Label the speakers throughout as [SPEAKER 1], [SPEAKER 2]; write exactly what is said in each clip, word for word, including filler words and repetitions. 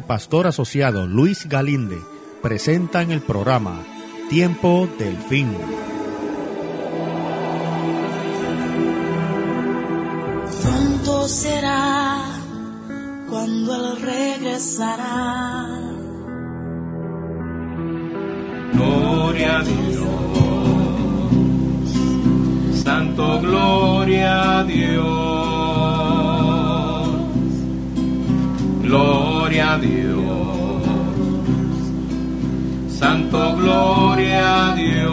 [SPEAKER 1] pastor asociado Luis Galinde presentan el programa Tiempo del Fin.
[SPEAKER 2] Pronto será cuando Él regresará.
[SPEAKER 3] Gloria a Dios, Santo, gloria a Dios, gloria a Dios, Santo, gloria a Dios,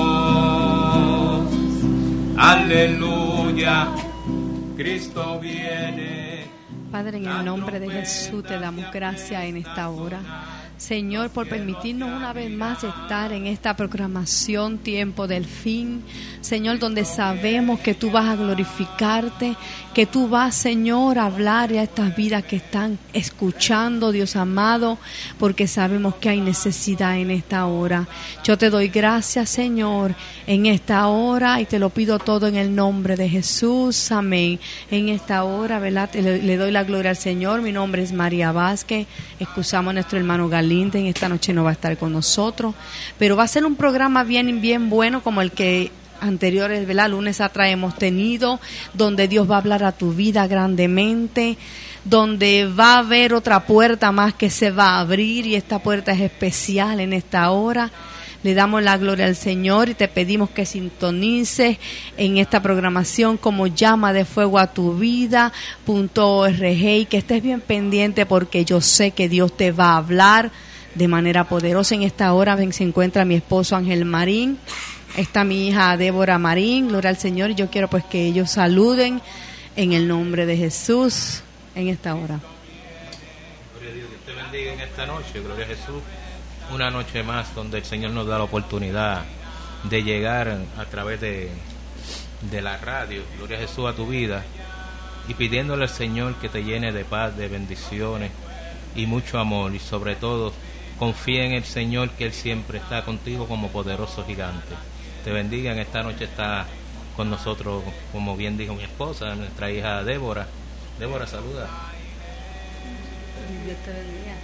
[SPEAKER 3] aleluya, Cristo viene.
[SPEAKER 4] Padre, en el nombre de Jesús te damos gracias en esta hora, Señor, por permitirnos una vez más estar en esta programación Tiempo del Fin, Señor, donde sabemos que tú vas a glorificarte, que tú vas, Señor, a hablar a estas vidas que están escuchando, Dios amado, porque sabemos que hay necesidad en esta hora. Yo te doy gracias, Señor, en esta hora, y te lo pido todo en el nombre de Jesús, amén. En esta hora, ¿verdad? Le, le doy la gloria al Señor. Mi nombre es María Vázquez. Excusamos a nuestro hermano Galinde, en esta noche no va a estar con nosotros, pero va a ser un programa bien, bien bueno como el que anteriores, ¿verdad? Lunes atrás hemos tenido, donde Dios va a hablar a tu vida grandemente, donde va a haber otra puerta más que se va a abrir, y esta puerta es especial en esta hora. Le damos la gloria al Señor y te pedimos que sintonices en esta programación como Llama de Fuego a tu Vida punto org, y que estés bien pendiente, porque yo sé que Dios te va a hablar de manera poderosa. En esta hora ven, se encuentra mi esposo Ángel Marín, está mi hija Débora Marín, gloria al Señor, y yo quiero pues que ellos saluden en el nombre de Jesús en esta hora.
[SPEAKER 3] Gloria a Dios, Dios te bendiga en esta noche, gloria a Jesús. Una noche más donde el Señor nos da la oportunidad de llegar a través de, de la radio, gloria a Jesús, a tu vida, y pidiéndole al Señor que te llene de paz, de bendiciones y mucho amor, y sobre todo confía en el Señor, que Él siempre está contigo como poderoso gigante. Te bendiga. En esta noche está con nosotros, como bien dijo mi esposa, nuestra hija Débora. Débora, saluda.
[SPEAKER 4] Dios te bendiga.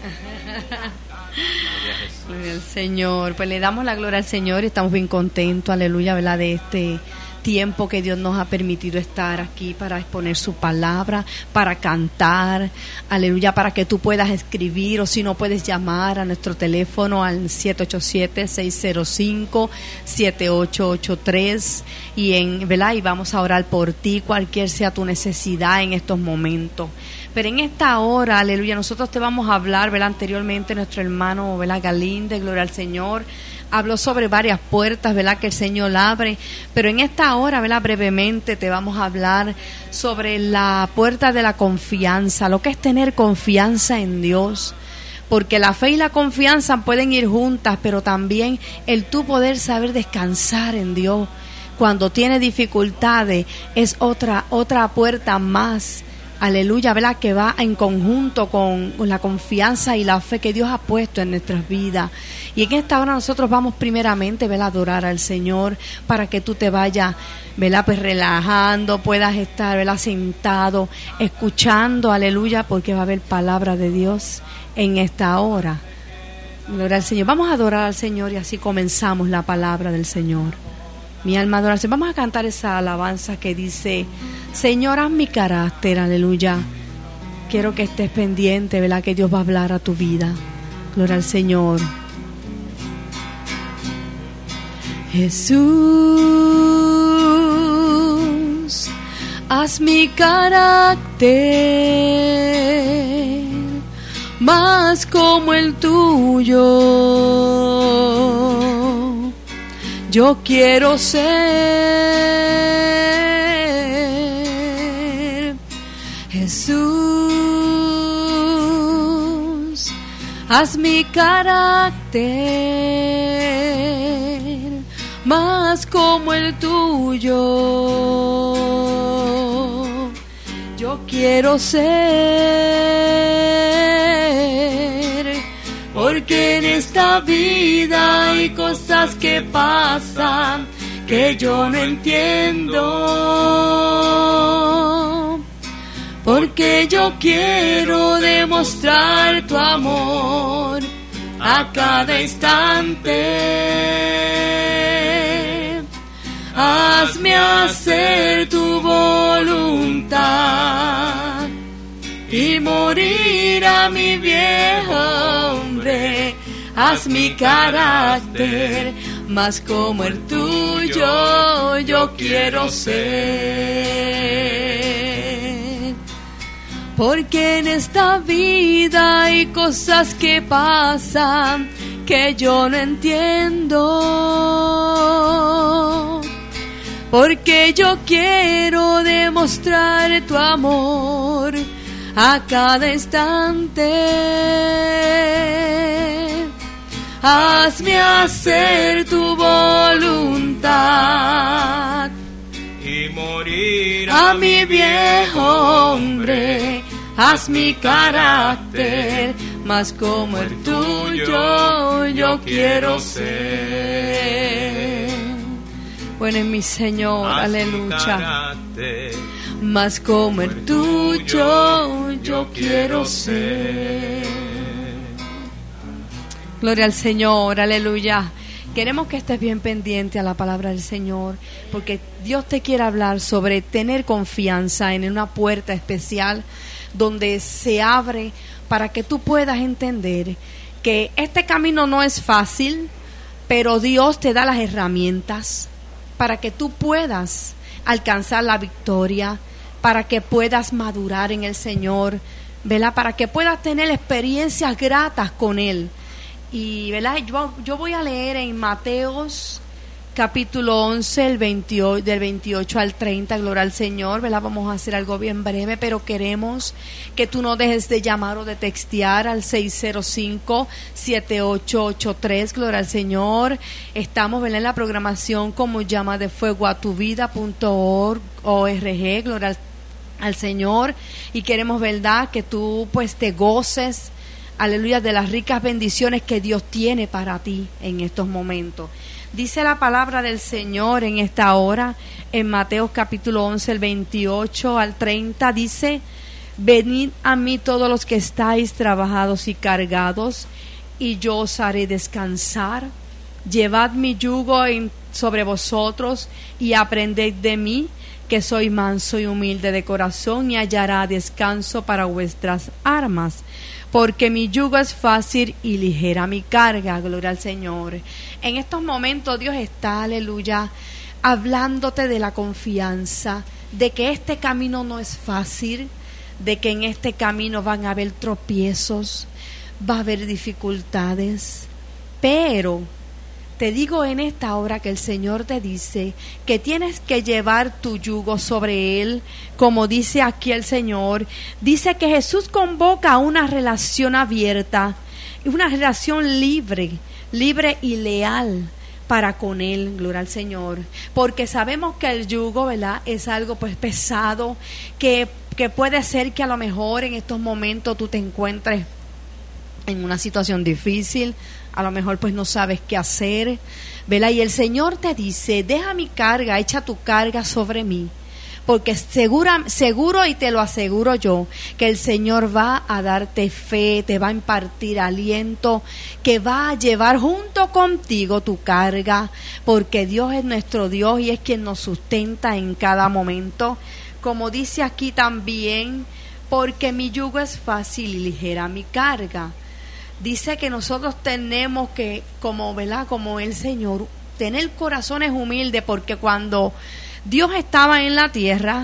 [SPEAKER 4] Gloria al Señor. Pues le damos la gloria al Señor y estamos bien contentos, aleluya, ¿verdad?, de este tiempo que Dios nos ha permitido estar aquí para exponer su palabra, para cantar, aleluya, para que tú puedas escribir, o si no, puedes llamar a nuestro teléfono al siete ocho siete, seis cero cinco, siete ocho ocho tres, y en, ¿verdad?, y vamos a orar por ti, cualquier sea tu necesidad en estos momentos. Pero en esta hora, aleluya, nosotros te vamos a hablar, ¿verdad? Anteriormente nuestro hermano, ¿verdad?, Galinde, gloria al Señor, habló sobre varias puertas, ¿verdad?, que el Señor abre, pero en esta hora, ¿verdad?, brevemente te vamos a hablar sobre la puerta de la confianza, lo que es tener confianza en Dios, porque la fe y la confianza pueden ir juntas, pero también el tú poder saber descansar en Dios cuando tienes dificultades es otra, otra puerta más, aleluya, ¿verdad?, que va en conjunto con la confianza y la fe que Dios ha puesto en nuestras vidas. Y en esta hora nosotros vamos primeramente, ¿verdad?, a adorar al Señor, para que tú te vayas, ¿verdad?, pues relajando, puedas estar, ¿verdad?, sentado, escuchando, aleluya, porque va a haber palabra de Dios en esta hora. Gloria al Señor. Vamos a adorar al Señor y así comenzamos la palabra del Señor. Mi alma adora al Señor. Vamos a cantar esa alabanza que dice: Señor, haz mi carácter, aleluya. Quiero que estés pendiente, ¿verdad?, que Dios va a hablar a tu vida. Gloria al Señor. Jesús, haz mi carácter más como el tuyo. Yo quiero ser. Jesús, haz mi carácter más como el tuyo. Yo quiero ser, porque en esta vida hay cosas que pasan que yo no entiendo. porque yo quiero demostrar tu amor a cada instante. Hazme hacer tu voluntad y morir a mi viejo hombre. Haz mi carácter más como el tuyo, yo quiero ser. Porque en esta vida hay cosas que pasan que yo no entiendo. Porque yo quiero demostrar tu amor a cada instante. Hazme hacer tu voluntad
[SPEAKER 3] y morir
[SPEAKER 4] a mi viejo hombre. Haz mi carácter más como el tuyo, yo quiero ser. Bueno, es mi Señor,
[SPEAKER 3] Haz
[SPEAKER 4] aleluya.
[SPEAKER 3] mi
[SPEAKER 4] Más como el tuyo, yo quiero ser. Gloria al Señor, aleluya. Queremos que estés bien pendiente a la palabra del Señor, porque Dios te quiere hablar sobre tener confianza en una puerta especial donde se abre para que tú puedas entender que este camino no es fácil, pero Dios te da las herramientas para que tú puedas alcanzar la victoria, para que puedas madurar en el Señor, ¿verdad? Para que puedas tener experiencias gratas con Él. Y ¿verdad? Yo, yo voy a leer en Mateos capítulo once, el veintiocho, del veintiocho al treinta, gloria al Señor, ¿verdad? Vamos a hacer algo bien breve, pero queremos que tú no dejes de llamar o de textear al seis cero cinco, siete ocho ocho tres, gloria al Señor. Estamos, ¿verdad?, en la programación como llama de fuego a tu vida punto org, gloria al, al Señor, y queremos, ¿verdad?, que tú pues te goces, aleluya, de las ricas bendiciones que Dios tiene para ti en estos momentos. Dice la palabra del Señor en esta hora, en Mateo capítulo once, el veintiocho al treinta, dice: venid a mí todos los que estáis trabajados y cargados, y yo os haré descansar. Llevad mi yugo en, sobre vosotros, y aprended de mí, que soy manso y humilde de corazón, y hallará descanso para vuestras almas. Porque mi yugo es fácil y ligera mi carga, gloria al Señor. En estos momentos Dios está, aleluya, hablándote de la confianza, de que este camino no es fácil, de que en este camino van a haber tropiezos, va a haber dificultades, pero te digo en esta hora que el Señor te dice que tienes que llevar tu yugo sobre Él, como dice aquí el Señor. Dice que Jesús convoca a una relación abierta, una relación libre, libre y leal para con Él, gloria al Señor. Porque sabemos que el yugo, ¿verdad?, es algo pues pesado, que, que puede ser que a lo mejor en estos momentos tú te encuentres en una situación difícil, a lo mejor pues no sabes qué hacer, ¿verdad? Y el Señor te dice: deja mi carga, echa tu carga sobre mí, porque segura, seguro y te lo aseguro yo, que el Señor va a darte fe, te va a impartir aliento, que va a llevar junto contigo tu carga, porque Dios es nuestro Dios y es quien nos sustenta en cada momento. Como dice aquí también, porque mi yugo es fácil y ligera mi carga. Dice que nosotros tenemos que, como, ¿verdad?, como el Señor, tener corazones humildes, porque cuando Dios estaba en la tierra,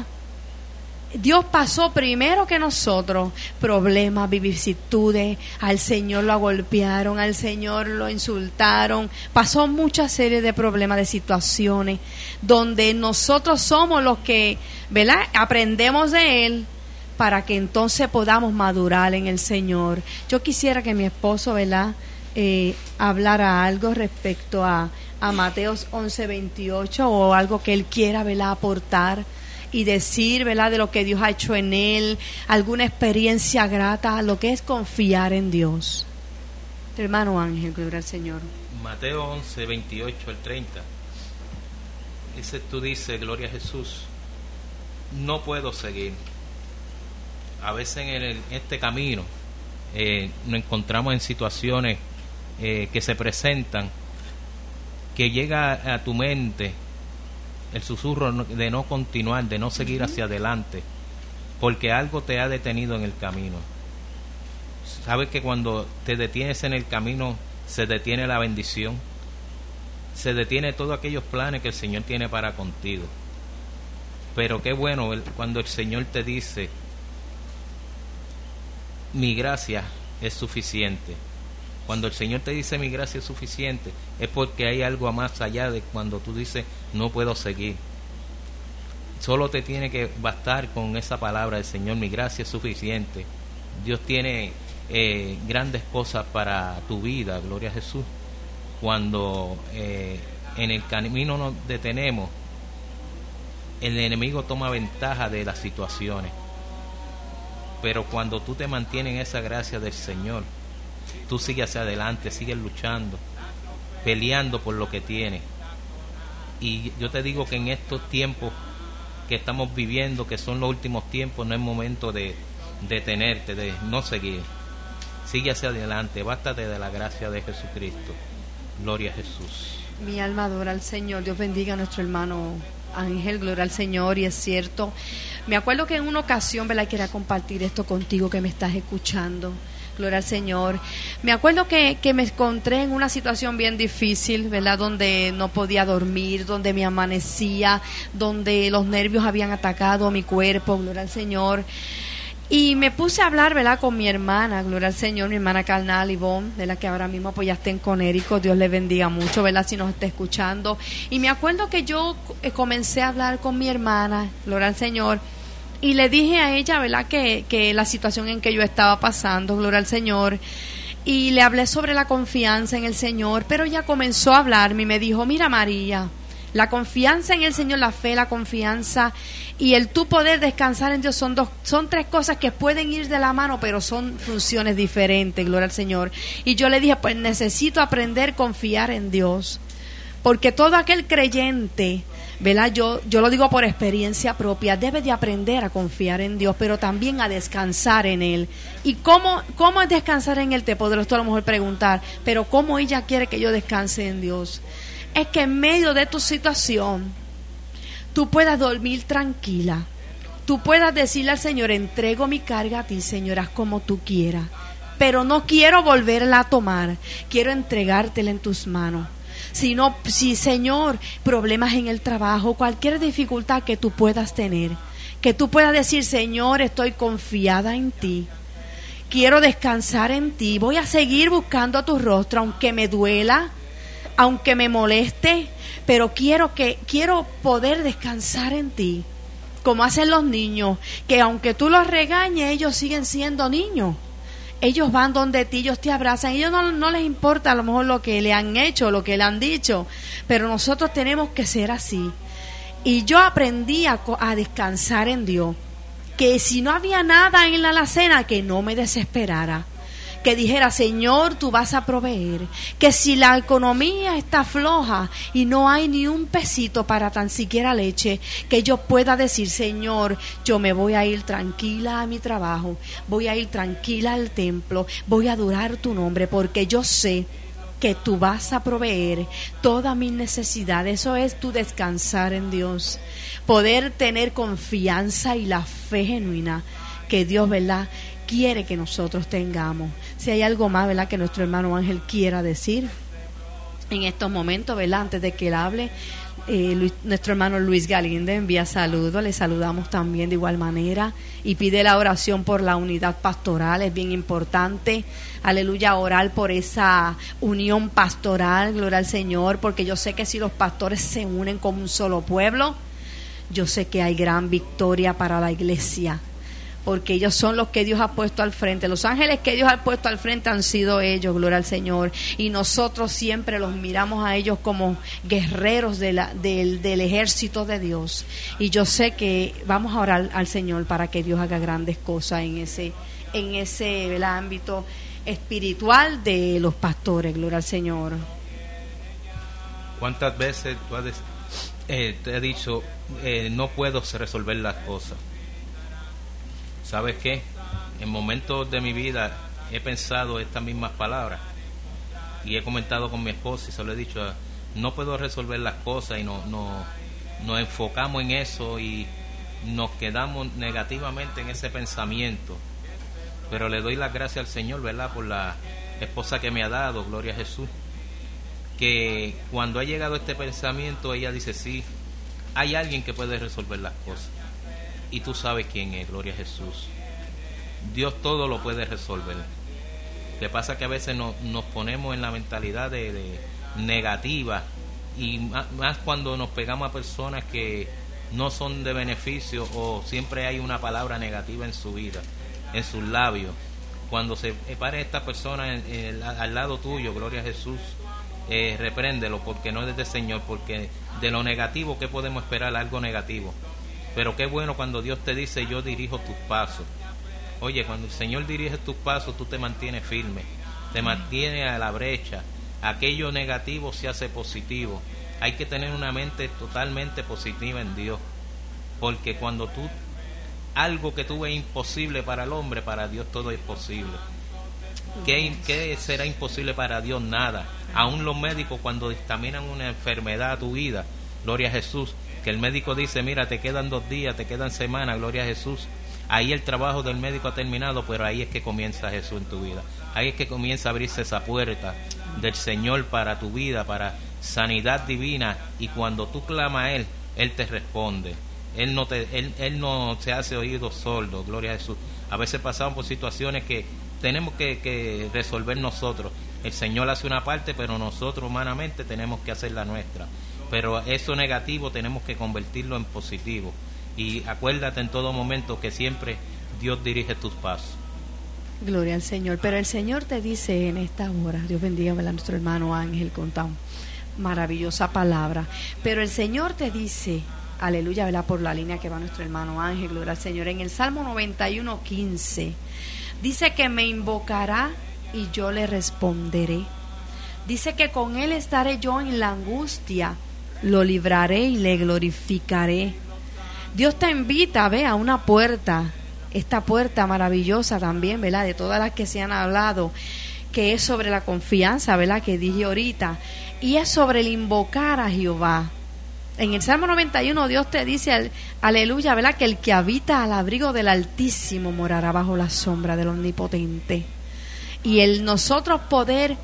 [SPEAKER 4] Dios pasó primero que nosotros problemas, vicisitudes, al Señor lo golpearon, al Señor lo insultaron, pasó mucha serie de problemas, de situaciones, donde nosotros somos los que, ¿verdad?, aprendemos de Él, para que entonces podamos madurar en el Señor. Yo quisiera que mi esposo, ¿verdad?, eh, hablara algo respecto a, a Mateos once veintiocho, o algo que él quiera, ¿verdad?, aportar y decir, ¿verdad?, de lo que Dios ha hecho en él, alguna experiencia grata, lo que es confiar en Dios. Hermano Ángel, gloria al Señor.
[SPEAKER 3] Mateo once veintiocho al treinta. Dice, tú dices, gloria a Jesús, no puedo seguir. a veces en el, este camino eh, nos encontramos en situaciones eh, que se presentan, que llega a tu mente el susurro de no continuar, de no seguir hacia adelante, porque algo te ha detenido en el camino. Sabes que cuando te detienes en el camino se detiene la bendición, se detiene todos aquellos planes que el Señor tiene para contigo. Pero qué bueno cuando el Señor te dice: mi gracia es suficiente. Cuando el Señor te dice mi gracia es suficiente, es porque hay algo más allá de cuando tú dices no puedo seguir. Solo te tiene que bastar con esa palabra del Señor: mi gracia es suficiente. Dios tiene eh, grandes cosas para tu vida, gloria a Jesús. Cuando eh, en el camino nos detenemos, el enemigo toma ventaja de las situaciones. Pero cuando tú te mantienes en esa gracia del Señor, tú sigues hacia adelante, sigues luchando, peleando por lo que tienes. Y yo te digo que en estos tiempos que estamos viviendo, que son los últimos tiempos, no es momento de detenerte, de no seguir. Sigue hacia adelante, bástate de la gracia de Jesucristo. Gloria a Jesús.
[SPEAKER 4] Mi alma adora al Señor. Dios bendiga a nuestro hermano Ángel, gloria al Señor. Y es cierto, me acuerdo que en una ocasión, ¿verdad?, quería compartir esto contigo que me estás escuchando. Gloria al Señor. Me acuerdo que, que me encontré en una situación bien difícil, ¿verdad?, donde no podía dormir, donde me amanecía, donde los nervios habían atacado mi cuerpo, gloria al Señor. Y me puse a hablar, ¿verdad?, con mi hermana, gloria al Señor, mi hermana carnal, Ivonne, de la que ahora mismo pues ya está en Conérico. Dios le bendiga mucho, ¿verdad?, si nos está escuchando. Y me acuerdo que yo comencé a hablar con mi hermana, gloria al Señor, y le dije a ella, ¿verdad?, que, que la situación en que yo estaba pasando, gloria al Señor, y le hablé sobre la confianza en el Señor, pero ella comenzó a hablarme y me dijo: mira, María, la confianza en el Señor, la fe, la confianza y el tú poder descansar en Dios son dos, son tres cosas que pueden ir de la mano, pero son funciones diferentes, gloria al Señor. Y yo le dije: pues necesito aprender a confiar en Dios, porque todo aquel creyente, ¿verdad?, yo, yo lo digo por experiencia propia, debe de aprender a confiar en Dios, pero también a descansar en Él. ¿Y cómo, cómo es descansar en Él? Te podrás tú a lo mejor preguntar, pero ¿cómo ella quiere que yo descanse en Dios? Es que en medio de tu situación tú puedas dormir tranquila, tú puedas decirle al Señor: entrego mi carga a ti, Señor, haz como tú quieras, pero no quiero volverla a tomar, quiero entregártela en tus manos. Si no, si, Señor, problemas en el trabajo, cualquier dificultad que tú puedas tener, que tú puedas decir: Señor, estoy confiada en ti, quiero descansar en ti, voy a seguir buscando tu rostro, aunque me duela, aunque me moleste, pero quiero que quiero poder descansar en ti, como hacen los niños, que aunque tú los regañes, ellos siguen siendo niños. Ellos van donde ti, ellos te abrazan, ellos no, no les importa a lo mejor lo que le han hecho, lo que le han dicho, pero nosotros tenemos que ser así. Y yo aprendí a, a descansar en Dios, que si no había nada en la alacena, que no me desesperara, que dijera: Señor, tú vas a proveer, que si la economía está floja y no hay ni un pesito para tan siquiera leche, que yo pueda decir: Señor, yo me voy a ir tranquila a mi trabajo, voy a ir tranquila al templo, voy a adorar tu nombre, porque yo sé que tú vas a proveer todas mis necesidades. Eso es tu descansar en Dios, poder tener confianza y la fe genuina que Dios, ¿verdad?, quiere que nosotros tengamos. Si hay algo más, ¿verdad?, que nuestro hermano Ángel quiera decir en estos momentos, ¿verdad?, antes de que él hable, eh, Luis, nuestro hermano Luis Galinde envía saludos, le saludamos también de igual manera y pide la oración por la unidad pastoral. Es bien importante, aleluya, orar por esa unión pastoral, gloria al Señor, porque yo sé que si los pastores se unen como un solo pueblo, yo sé que hay gran victoria para la iglesia, porque ellos son los que Dios ha puesto al frente. Los ángeles que Dios ha puesto al frente han sido ellos, gloria al Señor. Y nosotros siempre los miramos a ellos como guerreros de la, del, del ejército de Dios. Y yo sé que vamos a orar al Señor para que Dios haga grandes cosas en ese, en ese el ámbito espiritual de los pastores, gloria al Señor.
[SPEAKER 3] ¿Cuántas veces tú has, eh, te has dicho, eh, no puedo resolver las cosas? ¿Sabes qué? en momentos de mi vida he pensado estas mismas palabras y he comentado con mi esposa y se lo he dicho, no puedo resolver las cosas, y no, no, nos enfocamos en eso y nos quedamos negativamente en ese pensamiento. Pero le doy las gracias al Señor, ¿verdad?, por la esposa que me ha dado, gloria a Jesús, que cuando ha llegado este pensamiento ella dice, sí, hay alguien que puede resolver las cosas y tú sabes quién es, gloria a Jesús. Dios todo lo puede resolver. Lo que pasa es que a veces nos, nos ponemos en la mentalidad de, de negativa, y más, más cuando nos pegamos a personas que no son de beneficio, o siempre hay una palabra negativa en su vida, en sus labios. Cuando se pare esta persona en, en, al lado tuyo, gloria a Jesús, eh, repréndelo, porque no es del Señor, porque de lo negativo, ¿qué podemos esperar? Algo negativo. Pero qué bueno cuando Dios te dice, yo dirijo tus pasos. Oye, cuando el Señor dirige tus pasos, tú te mantienes firme, te mantienes a la brecha. Aquello negativo se hace positivo. Hay que tener una mente totalmente positiva en Dios, porque cuando tú, algo que tú ves imposible para el hombre, para Dios todo es posible. ¿Qué, qué será imposible para Dios? Nada. Aún los médicos, cuando dictaminan una enfermedad a tu vida, gloria a Jesús, que el médico dice, mira, te quedan dos días, te quedan semanas, gloria a Jesús. Ahí el trabajo del médico ha terminado, pero ahí es que comienza Jesús en tu vida. Ahí es que comienza a abrirse esa puerta del Señor para tu vida, para sanidad divina. Y cuando tú clamas a Él, Él te responde. Él no te, él, él no se hace oído sordo, gloria a Jesús. A veces pasamos por situaciones que tenemos que, que resolver nosotros. El Señor hace una parte, pero nosotros humanamente tenemos que hacer la nuestra. Pero eso negativo tenemos que convertirlo en positivo. Y acuérdate en todo momento que siempre Dios dirige tus pasos.
[SPEAKER 4] Gloria al Señor. Pero el Señor te dice en esta hora, Dios bendiga a nuestro hermano Ángel con tan maravillosa palabra. Pero el Señor te dice, aleluya, ¿verdad?, por la línea que va nuestro hermano Ángel, gloria al Señor, en el Salmo noventa y uno, quince, dice que me invocará y yo le responderé. Dice que con Él estaré yo en la angustia, lo libraré y le glorificaré. Dios te invita, ve, a una puerta, esta puerta maravillosa también, ¿verdad?, de todas las que se han hablado, que es sobre la confianza, ¿verdad?, que dije ahorita, y es sobre el invocar a Jehová. En el Salmo noventa y uno Dios te dice, aleluya, ¿verdad?, que el que habita al abrigo del Altísimo morará bajo la sombra del Omnipotente. Y el nosotros poder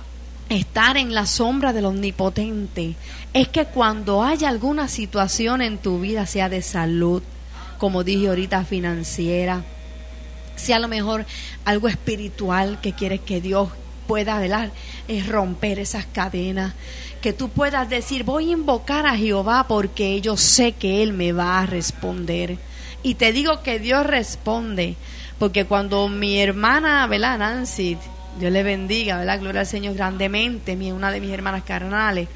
[SPEAKER 4] estar en la sombra del Omnipotente es que cuando haya alguna situación en tu vida, sea de salud, como dije ahorita, financiera, sea a lo mejor algo espiritual que quieres que Dios pueda, ¿verdad?, es romper esas cadenas, que tú puedas decir, voy a invocar a Jehová porque yo sé que Él me va a responder. Y te digo que Dios responde, porque cuando mi hermana, ¿verdad?, Nancy, Dios le bendiga, ¿verdad?, gloria al Señor grandemente, una de mis hermanas carnales,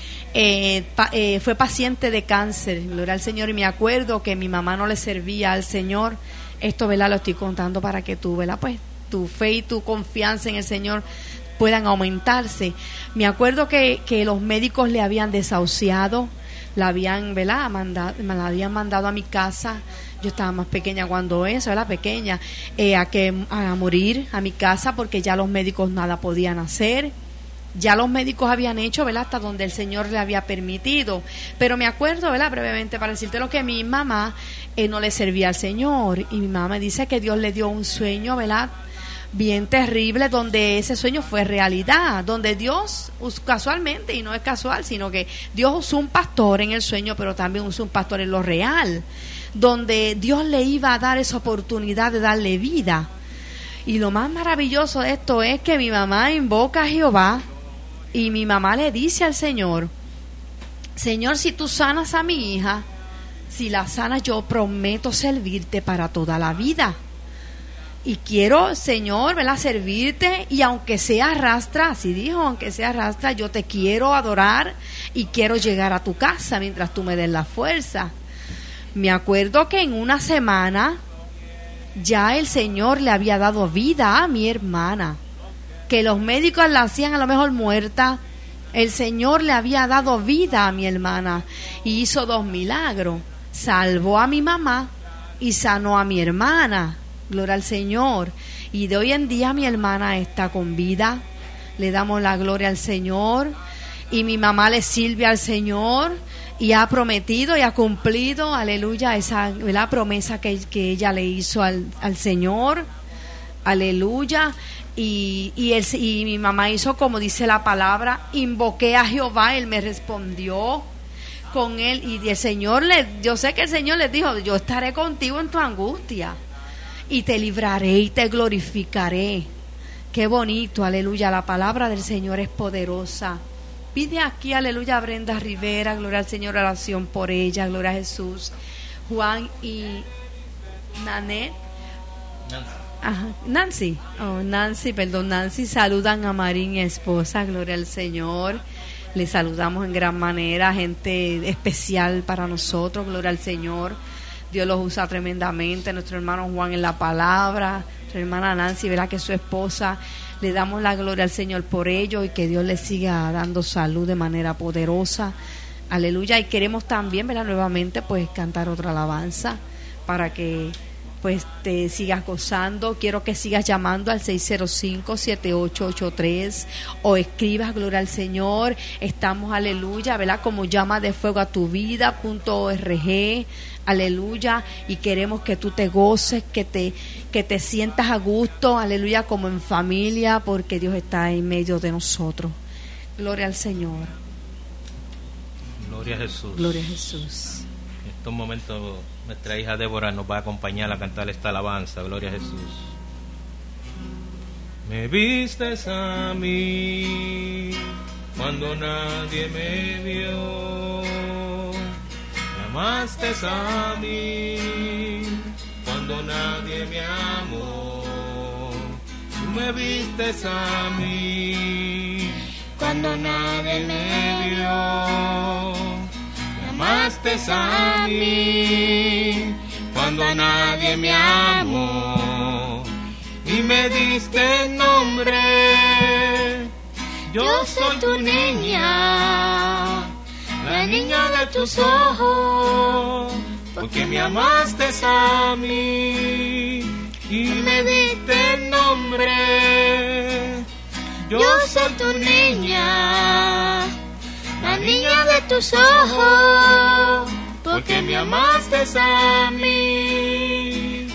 [SPEAKER 4] eh, pa, eh, fue paciente de cáncer, gloria al Señor, y me acuerdo que mi mamá no le servía al Señor. Esto, ¿verdad?, lo estoy contando para que tú, ¿verdad?, pues tu fe y tu confianza en el Señor puedan aumentarse. Me acuerdo que, que los médicos le habían desahuciado, la habían, ¿verdad?, mandado, me la habían mandado a mi casa. Yo estaba más pequeña cuando eso, era pequeña, eh, a que a morir a mi casa, porque ya los médicos nada podían hacer. Ya los médicos habían hecho, ¿verdad?, hasta donde el Señor le había permitido. Pero me acuerdo, ¿verdad?, brevemente para decirte lo que mi mamá eh, no le servía al Señor. Y mi mamá me dice que Dios le dio un sueño, ¿verdad?, bien terrible, donde ese sueño fue realidad, donde Dios, casualmente, y no es casual, sino que Dios usó un pastor en el sueño, pero también usó un pastor en lo real, donde Dios le iba a dar esa oportunidad de darle vida. Y lo más maravilloso de esto es que mi mamá invoca a Jehová y mi mamá le dice al Señor, Señor, si tú sanas a mi hija, si la sanas, yo prometo servirte para toda la vida. Y quiero, Señor, ¿verdad?, servirte, y aunque sea rastra, así dijo, aunque sea rastra, yo te quiero adorar y quiero llegar a tu casa mientras tú me des la fuerza. Me acuerdo que en una semana ya el Señor le había dado vida a mi hermana, que los médicos la hacían a lo mejor muerta. El Señor le había dado vida a mi hermana y hizo dos milagros: salvó a mi mamá y sanó a mi hermana. gloria al Señor. Y de hoy en día mi hermana está con vida, le damos la gloria al Señor, y mi mamá le sirve al Señor y ha prometido y ha cumplido, aleluya, esa la promesa que, que ella le hizo al, al Señor, aleluya. Y, y, él, y mi mamá hizo como dice la palabra, invoqué a Jehová, él me respondió con él, y el Señor le, yo sé que el Señor les dijo, yo estaré contigo en tu angustia y te libraré y te glorificaré. Qué bonito, aleluya, la palabra del Señor es poderosa. Pide aquí, aleluya, Brenda Rivera, gloria al Señor, oración por ella, gloria a Jesús. Juan y Nanet. Ajá. Nancy, oh, Nancy, perdón, Nancy, saludan a Marín, esposa, gloria al Señor. Le saludamos en gran manera, gente especial para nosotros, gloria al Señor. Dios los usa tremendamente. Nuestro hermano Juan en la palabra, nuestra hermana Nancy, verá que su esposa, le damos la gloria al Señor por ello y que Dios le siga dando salud de manera poderosa. Aleluya. Y queremos también, ¿verdad?, nuevamente pues cantar otra alabanza para que pues te sigas gozando. Quiero que sigas llamando al seis cero cinco, siete ocho ocho tres o escribas gloria al Señor. Estamos, aleluya, ¿verdad?, como llama de fuego a tu vida punto org, aleluya, y queremos que tú te goces, que te que te sientas a gusto, aleluya, como en familia, porque Dios está en medio de nosotros. Gloria al Señor.
[SPEAKER 3] Gloria a Jesús.
[SPEAKER 4] Gloria a Jesús.
[SPEAKER 3] En estos momentos nuestra hija Débora nos va a acompañar a cantar esta alabanza. Gloria a Jesús. Me vistes a mí cuando nadie me vio, me amaste a mí cuando nadie me amó. Tú me vistes a mí cuando nadie me vio, me amaste a mí cuando nadie me amó, y me diste nombre. Yo soy tu niña, la niña de tus ojos, porque me amaste a mí y me diste nombre. Yo soy tu niña, la niña de tus ojos, porque me amaste a mí.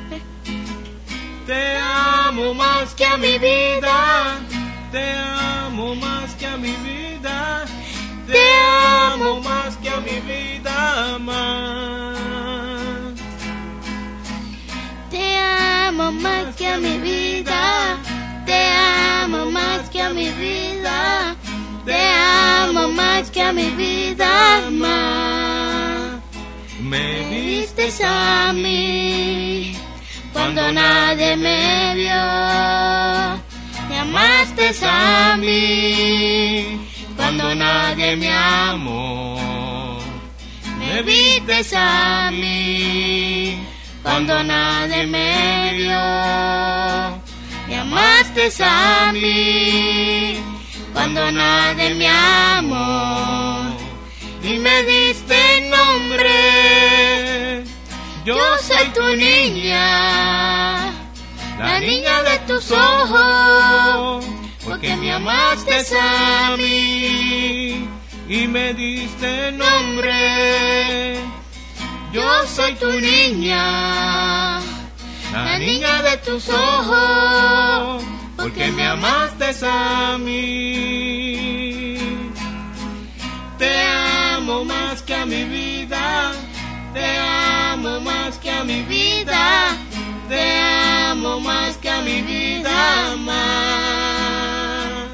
[SPEAKER 3] Te amo más que a mi vida, te amo más que a mi vida, te amo más que a mi vida más.
[SPEAKER 5] Te amo más que a mi vida, te amo más que a mi vida, te amo más que a mi vida más.
[SPEAKER 3] Me
[SPEAKER 5] Viste a mí cuando nadie me vio, me amaste a mí cuando nadie me amó. Me viste a mí cuando nadie me vio, me amaste a mí cuando nadie me amó, y me diste nombre. Yo soy tu niña, la niña de tus ojos, porque me amaste a mí y me diste nombre. Yo soy tu niña, la niña de tus ojos, porque me amaste a mí. Te amo más que a mi vida, te amo más que a mi vida, te amo más que a mi vida más.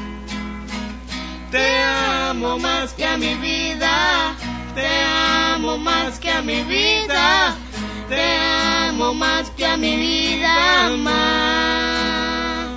[SPEAKER 5] Te amo más que a mi vida, te amo más que a mi vida, te amo más que a mi vida más.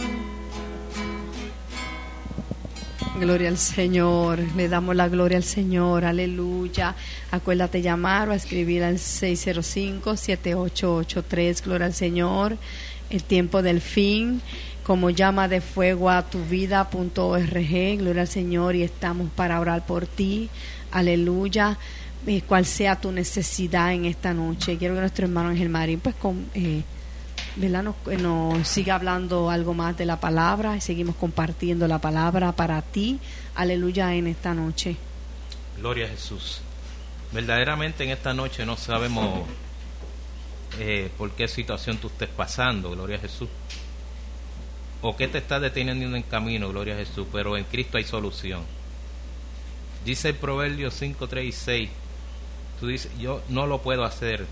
[SPEAKER 4] Gloria al Señor, le damos la gloria al Señor, aleluya. Acuérdate llamar o a escribir al seis cero cinco, siete ocho ocho tres, gloria al Señor. El tiempo del fin, como llama de fuego a tu vida punto org, gloria al Señor, y estamos para orar por ti, aleluya. Eh, cual sea tu necesidad en esta noche. Quiero que nuestro hermano Ángel Marín pues con, eh, ¿verdad? Nos, nos sigue hablando algo más de la palabra y seguimos compartiendo la palabra para ti, aleluya, en esta noche.
[SPEAKER 3] Gloria a Jesús. Verdaderamente en esta noche no sabemos eh, por qué situación tú estés pasando, gloria a Jesús, o qué te está deteniendo en camino, gloria a Jesús, pero en Cristo hay solución. Dice el Proverbio cinco, tres y seis, tú dices, yo no lo puedo hacer.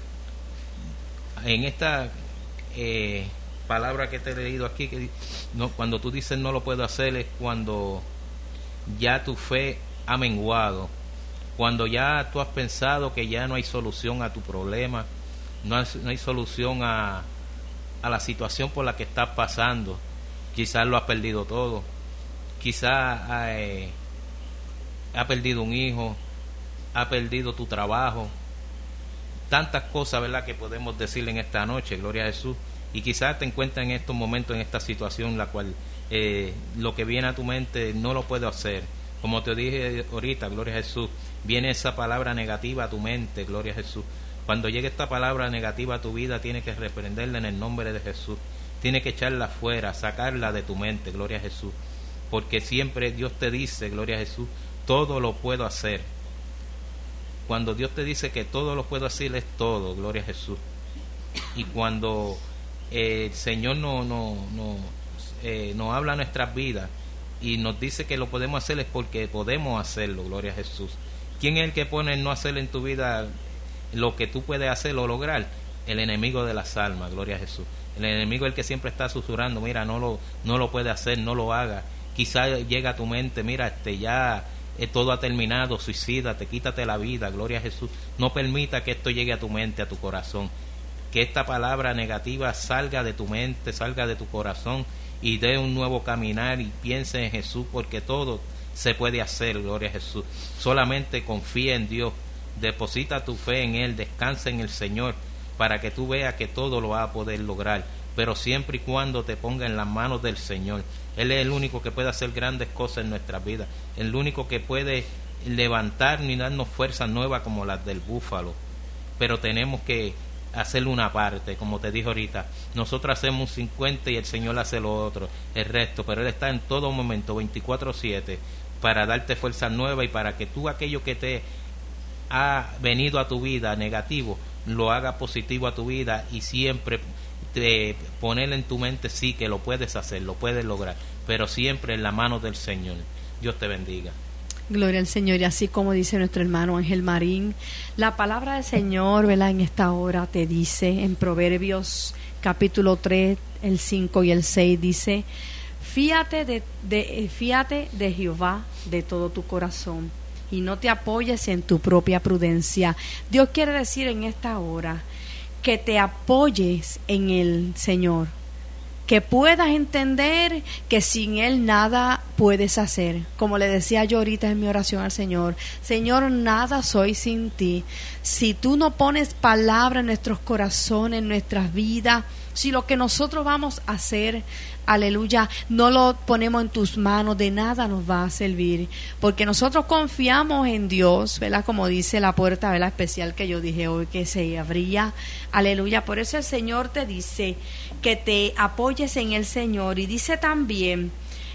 [SPEAKER 3] En esta eh, palabra que te he leído aquí, que no, cuando tú dices no lo puedo hacer, es cuando ya tu fe ha menguado, cuando ya tú has pensado que ya no hay solución a tu problema, no hay, no hay solución a, a la situación por la que estás pasando. Quizás lo has perdido todo, quizás eh, ha perdido un hijo, ha perdido tu trabajo, tantas cosas, ¿verdad?, que podemos decir en esta noche, gloria a Jesús, y quizás te encuentras en estos momentos, en esta situación, la cual eh, lo que viene a tu mente no lo puedo hacer. Como te dije ahorita, gloria a Jesús, viene esa palabra negativa a tu mente, gloria a Jesús. Cuando llegue esta palabra negativa a tu vida, tienes que reprenderla en el nombre de Jesús. Tienes que echarla afuera, sacarla de tu mente, gloria a Jesús. Porque siempre Dios te dice, gloria a Jesús, todo lo puedo hacer. Cuando Dios te dice que todo lo puedo hacer, es todo, gloria a Jesús. Y cuando eh, el Señor no, no, no, eh, nos habla a nuestras vidas y nos dice que lo podemos hacer, es porque podemos hacerlo, gloria a Jesús. ¿Quién es el que pone el no hacer en tu vida lo que tú puedes hacer o lograr? El enemigo de las almas, gloria a Jesús. El enemigo es el que siempre está susurrando, mira, no lo, no lo puede hacer, no lo haga. Quizá llega a tu mente, mira, este ya eh, todo ha terminado, suicídate, quítate la vida, gloria a Jesús. No permita que esto llegue a tu mente, a tu corazón. Que esta palabra negativa salga de tu mente, salga de tu corazón y dé un nuevo caminar y piense en Jesús, porque todo se puede hacer, gloria a Jesús. Solamente confía en Dios, deposita tu fe en Él, descansa en el Señor, para que tú veas que todo lo vas a poder lograr, pero siempre y cuando te ponga en las manos del Señor. Él es el único que puede hacer grandes cosas en nuestras vidas, el único que puede levantarnos y darnos fuerzas nuevas como las del búfalo, pero tenemos que hacerle una parte, como te dije ahorita. Nosotros hacemos un cincuenta y el Señor hace lo otro, el resto, pero Él está en todo momento, veinticuatro siete, para darte fuerzas nuevas y para que tú aquello que te ha venido a tu vida negativo, lo haga positivo a tu vida y siempre te poner en tu mente sí que lo puedes hacer, lo puedes lograr, pero siempre en la mano del Señor. Dios te bendiga.
[SPEAKER 4] Gloria al Señor. Y así como dice nuestro hermano Ángel Marín, la palabra del Señor, ¿verdad?, en esta hora te dice en Proverbios capítulo tres, el cinco y el seis, dice: fíate de, de, fíate de Jehová de todo tu corazón y no te apoyes en tu propia prudencia. Dios quiere decir en esta hora que te apoyes en el Señor, que puedas entender que sin Él nada puedes hacer. Como le decía yo ahorita en mi oración al Señor, Señor, nada soy sin ti. Si tú no pones palabra en nuestros corazones, en nuestras vidas, si lo que nosotros vamos a hacer, aleluya, no lo ponemos en tus manos, de nada nos va a servir, porque nosotros confiamos en Dios, ¿verdad? Como dice la puerta, ¿verdad?, especial que yo dije hoy que se abría, aleluya. Por eso el Señor te dice que te apoyes en el Señor, y dice también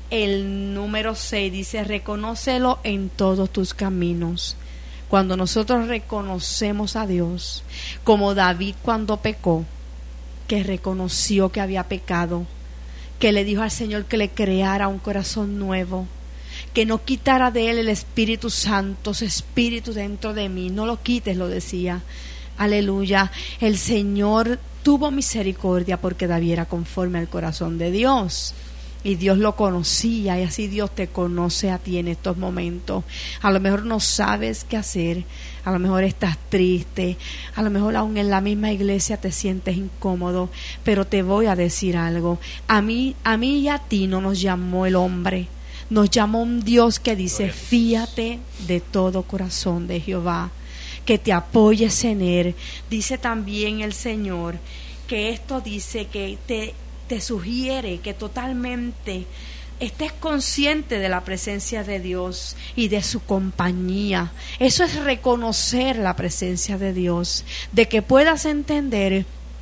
[SPEAKER 4] el número seis, dice: reconócelo en todos tus caminos. Cuando nosotros reconocemos a Dios, como David cuando pecó, que reconoció que había pecado, que le dijo al Señor que le creara un corazón nuevo, que no quitara de él el Espíritu Santo, ese Espíritu dentro de mí, no lo quites, lo decía, aleluya. El Señor tuvo misericordia porque David era conforme al corazón de Dios, y Dios lo conocía, y así Dios te conoce a ti en estos momentos. A lo mejor no sabes qué hacer, a lo mejor estás triste, a lo mejor aún en la misma iglesia te sientes incómodo, pero te voy a decir algo: a mí, a mí y a ti no nos llamó el hombre, nos llamó un Dios que dice: fíate de todo corazón de Jehová, que te apoyes en Él. Dice también el Señor que esto dice que te te sugiere que totalmente estés consciente de la presencia de Dios y de su compañía. Eso es reconocer la presencia de Dios, de que puedas entender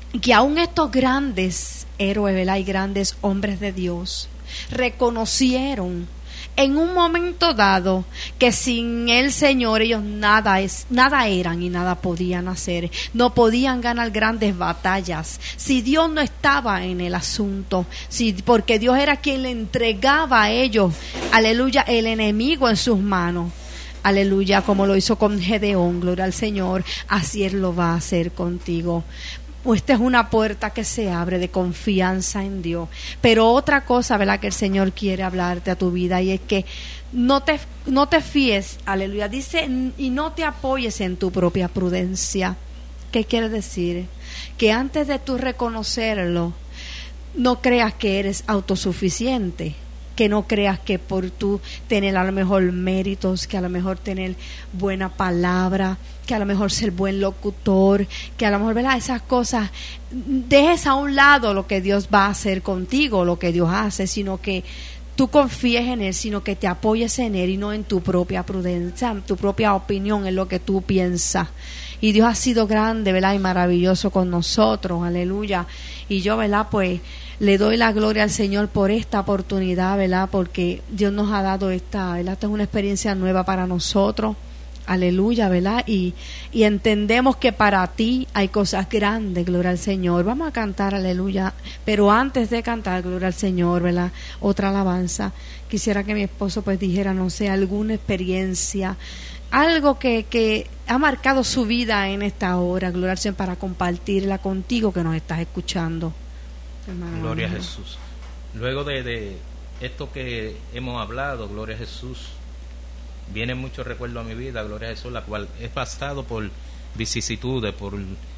[SPEAKER 4] que aún estos grandes héroes, ¿verdad? Y grandes hombres de Dios reconocieron en un momento dado que sin el Señor ellos nada es, nada eran y nada podían hacer, no podían ganar grandes batallas si Dios no estaba en el asunto, si, porque Dios era quien le entregaba a ellos, aleluya, el enemigo en sus manos. Aleluya, como lo hizo con Gedeón, gloria al Señor, así Él lo va a hacer contigo. Esta es una puerta que se abre de confianza en Dios. Pero otra cosa, ¿verdad?, que el Señor quiere hablarte a tu vida, y es que no te, no te fíes, aleluya, dice, y no te apoyes en tu propia prudencia. ¿Qué quiere decir? Que antes de tú reconocerlo, no creas que eres autosuficiente, que no creas que por tú tener a lo mejor méritos, que a lo mejor tener buena palabra, que a lo mejor ser buen locutor, que a lo mejor, ¿verdad?, esas cosas, dejes a un lado lo que Dios va a hacer contigo, lo que Dios hace, sino que tú confíes en Él, sino que te apoyes en Él y no en tu propia prudencia, en tu propia opinión, en lo que tú piensas. Y Dios ha sido grande, ¿verdad?, y maravilloso con nosotros, aleluya. Y yo, ¿verdad?, pues le doy la gloria al Señor por esta oportunidad, ¿verdad?, porque Dios nos ha dado esta, ¿verdad?, esta es una experiencia nueva para nosotros, aleluya, ¿verdad? Y, y entendemos que para ti hay cosas grandes, gloria al Señor. Vamos a cantar, aleluya, pero antes de cantar, gloria al Señor, ¿verdad?, otra alabanza, quisiera que mi esposo pues dijera, no sé, alguna experiencia, algo que, que ha marcado su vida en esta hora, gloria al Señor, para compartirla contigo que nos estás escuchando. Hermano,
[SPEAKER 3] gloria a Jesús. Luego de, de esto que hemos hablado, gloria a Jesús, viene mucho recuerdo a mi vida, gloria a Jesús, la cual he pasado por vicisitudes, por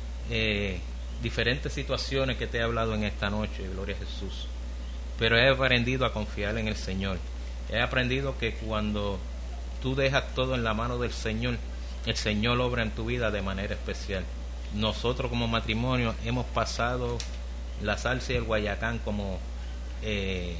[SPEAKER 3] eh, diferentes situaciones que te he hablado en esta noche, gloria a Jesús. Pero he aprendido a confiar en el Señor. He aprendido que cuando tú dejas todo en la mano del Señor, el Señor obra en tu vida de manera especial. Nosotros como matrimonio hemos pasado la salsa y el guayacán, como eh,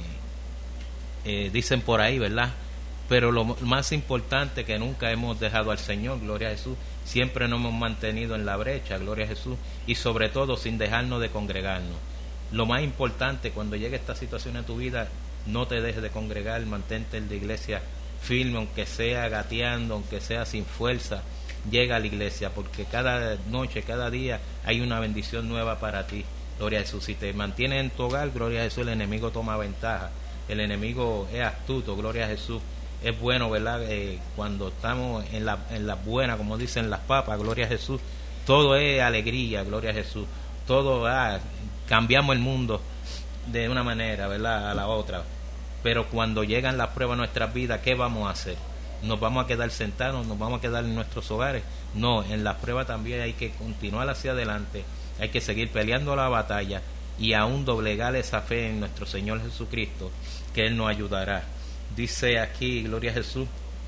[SPEAKER 3] eh, dicen por ahí, ¿verdad? Pero lo más importante, que nunca hemos dejado al Señor, gloria a Jesús, siempre nos hemos mantenido en la brecha, gloria a Jesús, y sobre todo sin dejarnos de congregarnos. Lo más importante, cuando llegue esta situación en tu vida, no te dejes de congregar, mantente en la iglesia firme, aunque sea gateando, aunque sea sin fuerza, llega a la iglesia, porque cada noche, cada día hay una bendición nueva para ti. Gloria a Jesús. Si te mantienes en tu hogar, gloria a Jesús, el enemigo toma ventaja. El enemigo es astuto, gloria a Jesús. Es bueno, ¿verdad? Eh, cuando estamos en la, en las buenas, como dicen las papas, gloria a Jesús, todo es alegría, gloria a Jesús. Todo, ah, cambiamos el mundo de una manera, ¿verdad?, a la otra. Pero cuando llegan las pruebas a nuestras vidas, ¿qué vamos a hacer? ¿Nos vamos a quedar sentados? ¿Nos vamos a quedar en nuestros hogares? No, en las pruebas también hay que continuar hacia adelante. Hay que seguir peleando la batalla y aún doblegar esa fe en nuestro Señor Jesucristo, que Él nos ayudará. Dice aquí, gloria a Jesús,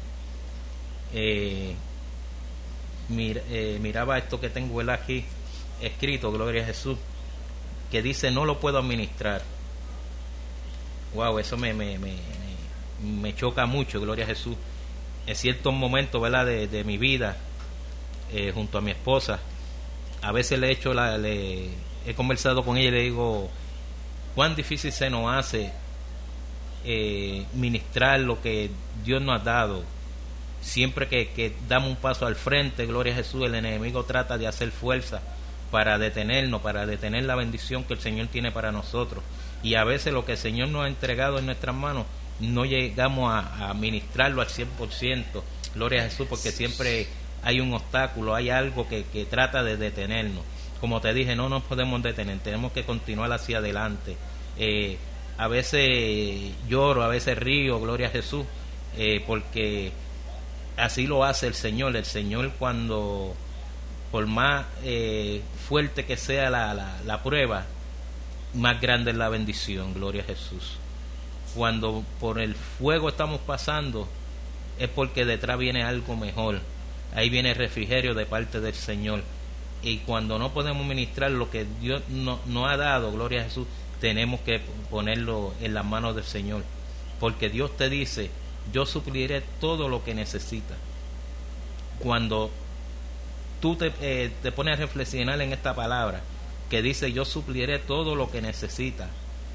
[SPEAKER 3] eh, mir, eh, miraba esto que tengo él aquí escrito, gloria a Jesús, que dice, no lo puedo administrar. Wow, eso me, me, me, me choca mucho, gloria a Jesús. En ciertos momentos, ¿verdad?, de, de mi vida, eh, junto a mi esposa, a veces le he hecho la, le he conversado con ella y le digo cuán difícil se nos hace eh, ministrar lo que Dios nos ha dado. Siempre que, que damos un paso al frente, gloria a Jesús, el enemigo trata de hacer fuerza para detenernos, para detener la bendición que el Señor tiene para nosotros. Y a veces lo que el Señor nos ha entregado en nuestras manos no llegamos a, a ministrarlo al cien por ciento, gloria a Jesús, porque siempre hay un obstáculo, hay algo que, que trata de detenernos. Como te dije, no nos podemos detener, tenemos que continuar hacia adelante. Eh, a veces lloro, a veces río, gloria a Jesús, eh, porque así lo hace el Señor. El Señor, cuando, por más eh, fuerte que sea la, la, la prueba, más grande es la bendición, gloria a Jesús. Cuando por el fuego estamos pasando, es porque detrás viene algo mejor. Ahí viene el refrigerio de parte del Señor. Y cuando no podemos ministrar lo que Dios nos no ha dado, gloria a Jesús, tenemos que ponerlo en las manos del Señor. Porque Dios te dice, yo supliré todo lo que necesitas. Cuando tú te, eh, te pones a reflexionar en esta palabra, que dice yo supliré todo lo que necesita,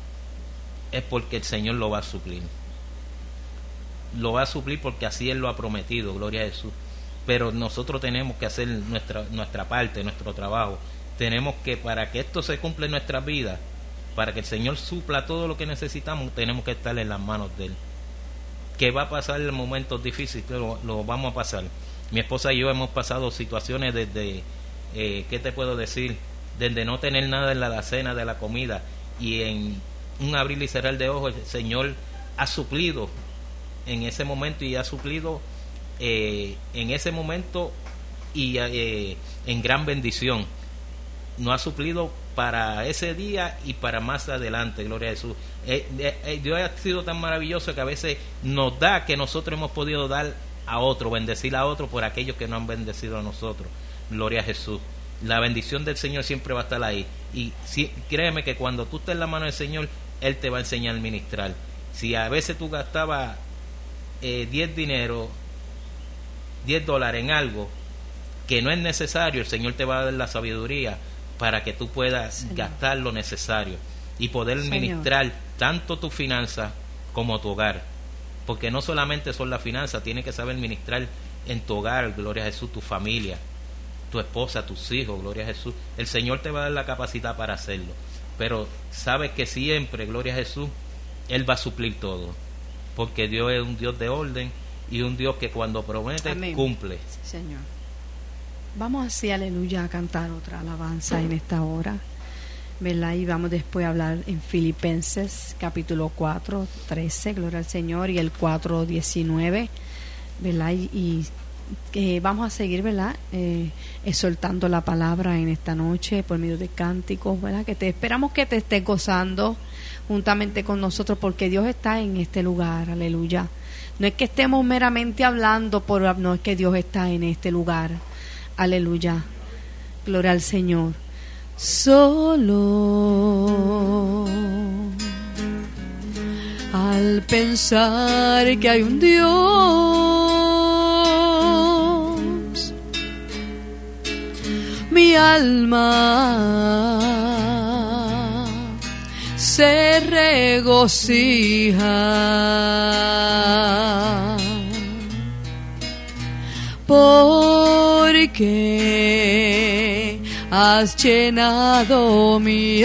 [SPEAKER 3] es porque el Señor lo va a suplir. Lo va a suplir porque así Él lo ha prometido, gloria a Jesús. Pero nosotros tenemos que hacer nuestra, nuestra parte, nuestro trabajo. Tenemos que, para que esto se cumpla en nuestras vidas, para que el Señor supla todo lo que necesitamos, tenemos que estar en las manos de Él. Que va a pasar en momentos difíciles, lo, lo vamos a pasar. Mi esposa y yo hemos pasado situaciones desde, eh, ¿qué te puedo decir? Desde no tener nada en la alacena de la comida, y en un abrir y cerrar de ojos el Señor ha suplido en ese momento, y ha suplido eh, en ese momento y eh, en gran bendición. No ha suplido para ese día y para más adelante, gloria a Jesús. Eh, eh, Dios ha sido tan maravilloso que a veces nos da que nosotros hemos podido dar a otro, bendecir a otro por aquellos que no han bendecido a nosotros, gloria a Jesús. La bendición del Señor siempre va a estar ahí, y si, créeme que cuando tú estés en la mano del Señor, Él te va a enseñar a ministrar. Si a veces tú gastabas eh, diez dinero, diez dólares en algo que no es necesario, el Señor te va a dar la sabiduría para que tú puedas Señor. gastar lo necesario y poder Señor. ministrar tanto tu finanza como tu hogar, porque no solamente son las finanzas, tienes que saber ministrar en tu hogar, gloria a Jesús, tu familia, tu esposa, tus hijos, gloria a Jesús. El Señor te va a dar la capacidad para hacerlo, pero sabes que siempre, gloria a Jesús, Él va a suplir todo, porque Dios es un Dios de orden y un Dios que cuando promete Amén. cumple.
[SPEAKER 4] Sí, Señor. Vamos así, aleluya, a cantar otra alabanza en esta hora, ¿verdad? Y vamos después a hablar en Filipenses capítulo cuatro, trece, gloria al Señor, y el cuatro, diecinueve, ¿verdad? Y, y eh, vamos a seguir, ¿verdad? Eh, exhortando la palabra en esta noche por medio de cánticos, ¿verdad? Que te esperamos que te estés gozando juntamente con nosotros, porque Dios está en este lugar, aleluya. No es que estemos meramente hablando, por, no es que Dios está en este lugar. Aleluya, gloria al Señor. Solo al pensar que hay un Dios, mi alma se regocija, porque has llenado mi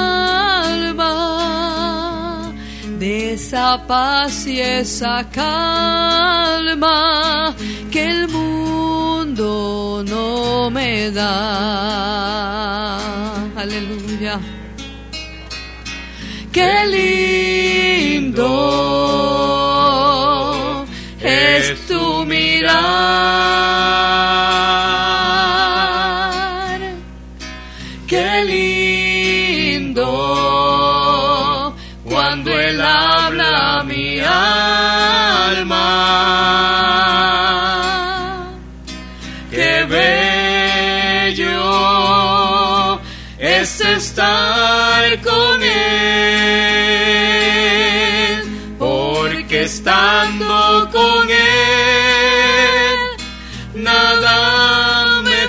[SPEAKER 4] alma de esa paz y esa calma que el mundo no me da. Aleluya. Qué lindo es tu mirar, qué lindo cuando Él habla a mi alma, qué bello es estar con Él, porque estando con Él nada me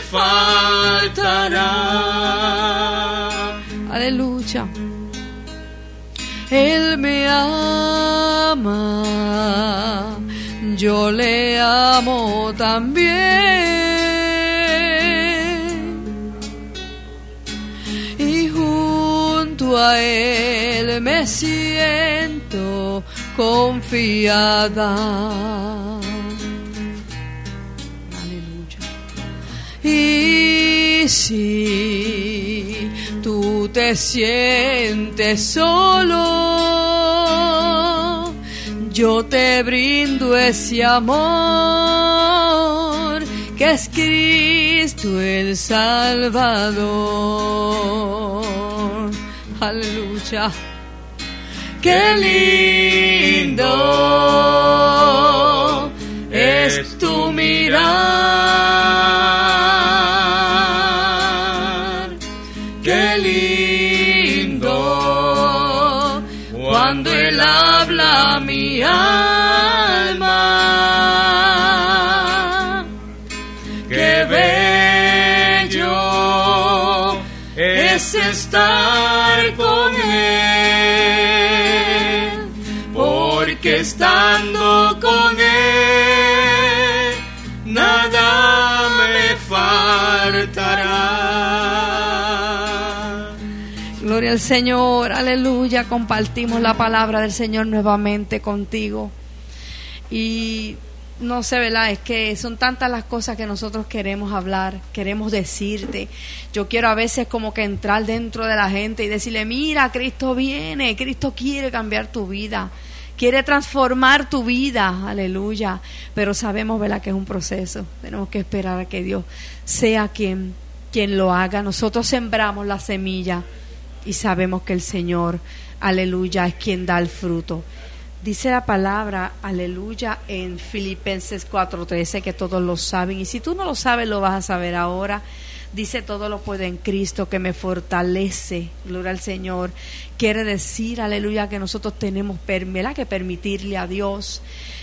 [SPEAKER 4] faltará. Aleluya. Él me ama, yo le amo también, y junto a Él me siento confiada. Aleluya. Y si tú te sientes solo, yo te brindo ese amor que es Cristo el Salvador. Aleluya. Qué lindo es tu mirar, qué lindo cuando Él habla a mi alma, qué bello es
[SPEAKER 3] estando con Él, nada me faltará.
[SPEAKER 4] Gloria al Señor, aleluya. Compartimos la palabra del Señor nuevamente contigo. Y no sé, ¿verdad? Es que son tantas las cosas que nosotros queremos hablar, queremos decirte. Yo quiero a veces como que entrar dentro de la gente y decirle, mira, Cristo viene, Cristo quiere cambiar tu vida, quiere transformar tu vida, aleluya. Pero sabemos, ¿verdad?, que es un proceso. Tenemos que esperar a que Dios sea quien, quien lo haga. Nosotros sembramos la semilla y sabemos que el Señor, aleluya, es quien da el fruto. Dice la palabra, aleluya, en Filipenses cuatro trece, que todos lo saben. Y si tú no lo sabes, lo vas a saber ahora. Dice, todo lo puedo en Cristo que me fortalece. Gloria al Señor. Quiere decir, aleluya, que nosotros tenemos ¿verdad? que permitirle a Dios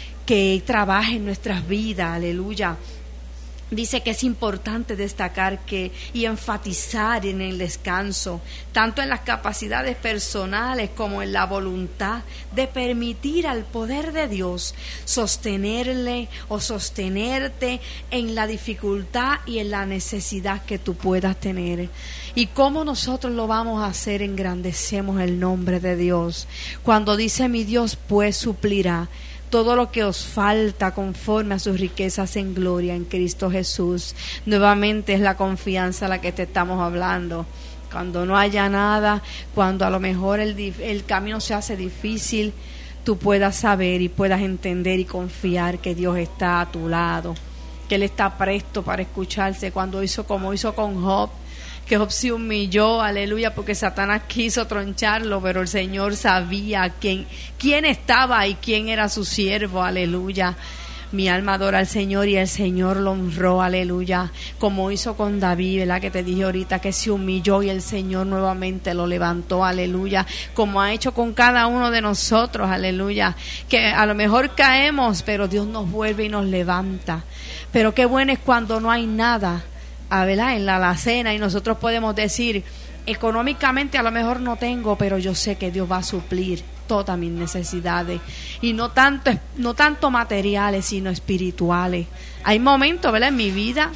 [SPEAKER 4] que trabaje en nuestras vidas. Aleluya. Dice que es importante destacar que y enfatizar en el descanso, tanto en las capacidades personales como en la voluntad de permitir al poder de Dios sostenerle o sostenerte en la dificultad y en la necesidad que tú puedas tener. ¿Y cómo nosotros lo vamos a hacer? Engrandecemos el nombre de Dios. Cuando dice mi Dios pues suplirá todo lo que os falta conforme a sus riquezas en gloria en Cristo Jesús. Nuevamente es la confianza a la que te estamos hablando. Cuando no haya nada, cuando a lo mejor el, el camino se hace difícil, tú puedas saber y puedas entender y confiar que Dios está a tu lado, que Él está presto para escucharse, cuando hizo como hizo con Job, que Job se humilló, aleluya, porque Satanás quiso troncharlo, pero el Señor sabía quién, quién estaba y quién era su siervo, aleluya. Mi alma adora al Señor y el Señor lo honró, aleluya, como hizo con David, ¿verdad? Que te dije ahorita que se humilló y el Señor nuevamente lo levantó, aleluya, como ha hecho con cada uno de nosotros, aleluya, que a lo mejor caemos, pero Dios nos vuelve y nos levanta. Pero qué bueno es cuando no hay nada, a ¿verdad? En la alacena y nosotros podemos decir, económicamente a lo mejor no tengo, pero yo sé que Dios va a suplir todas mis necesidades, y no tanto no tanto materiales sino espirituales. Hay momentos, ¿verdad?, en mi vida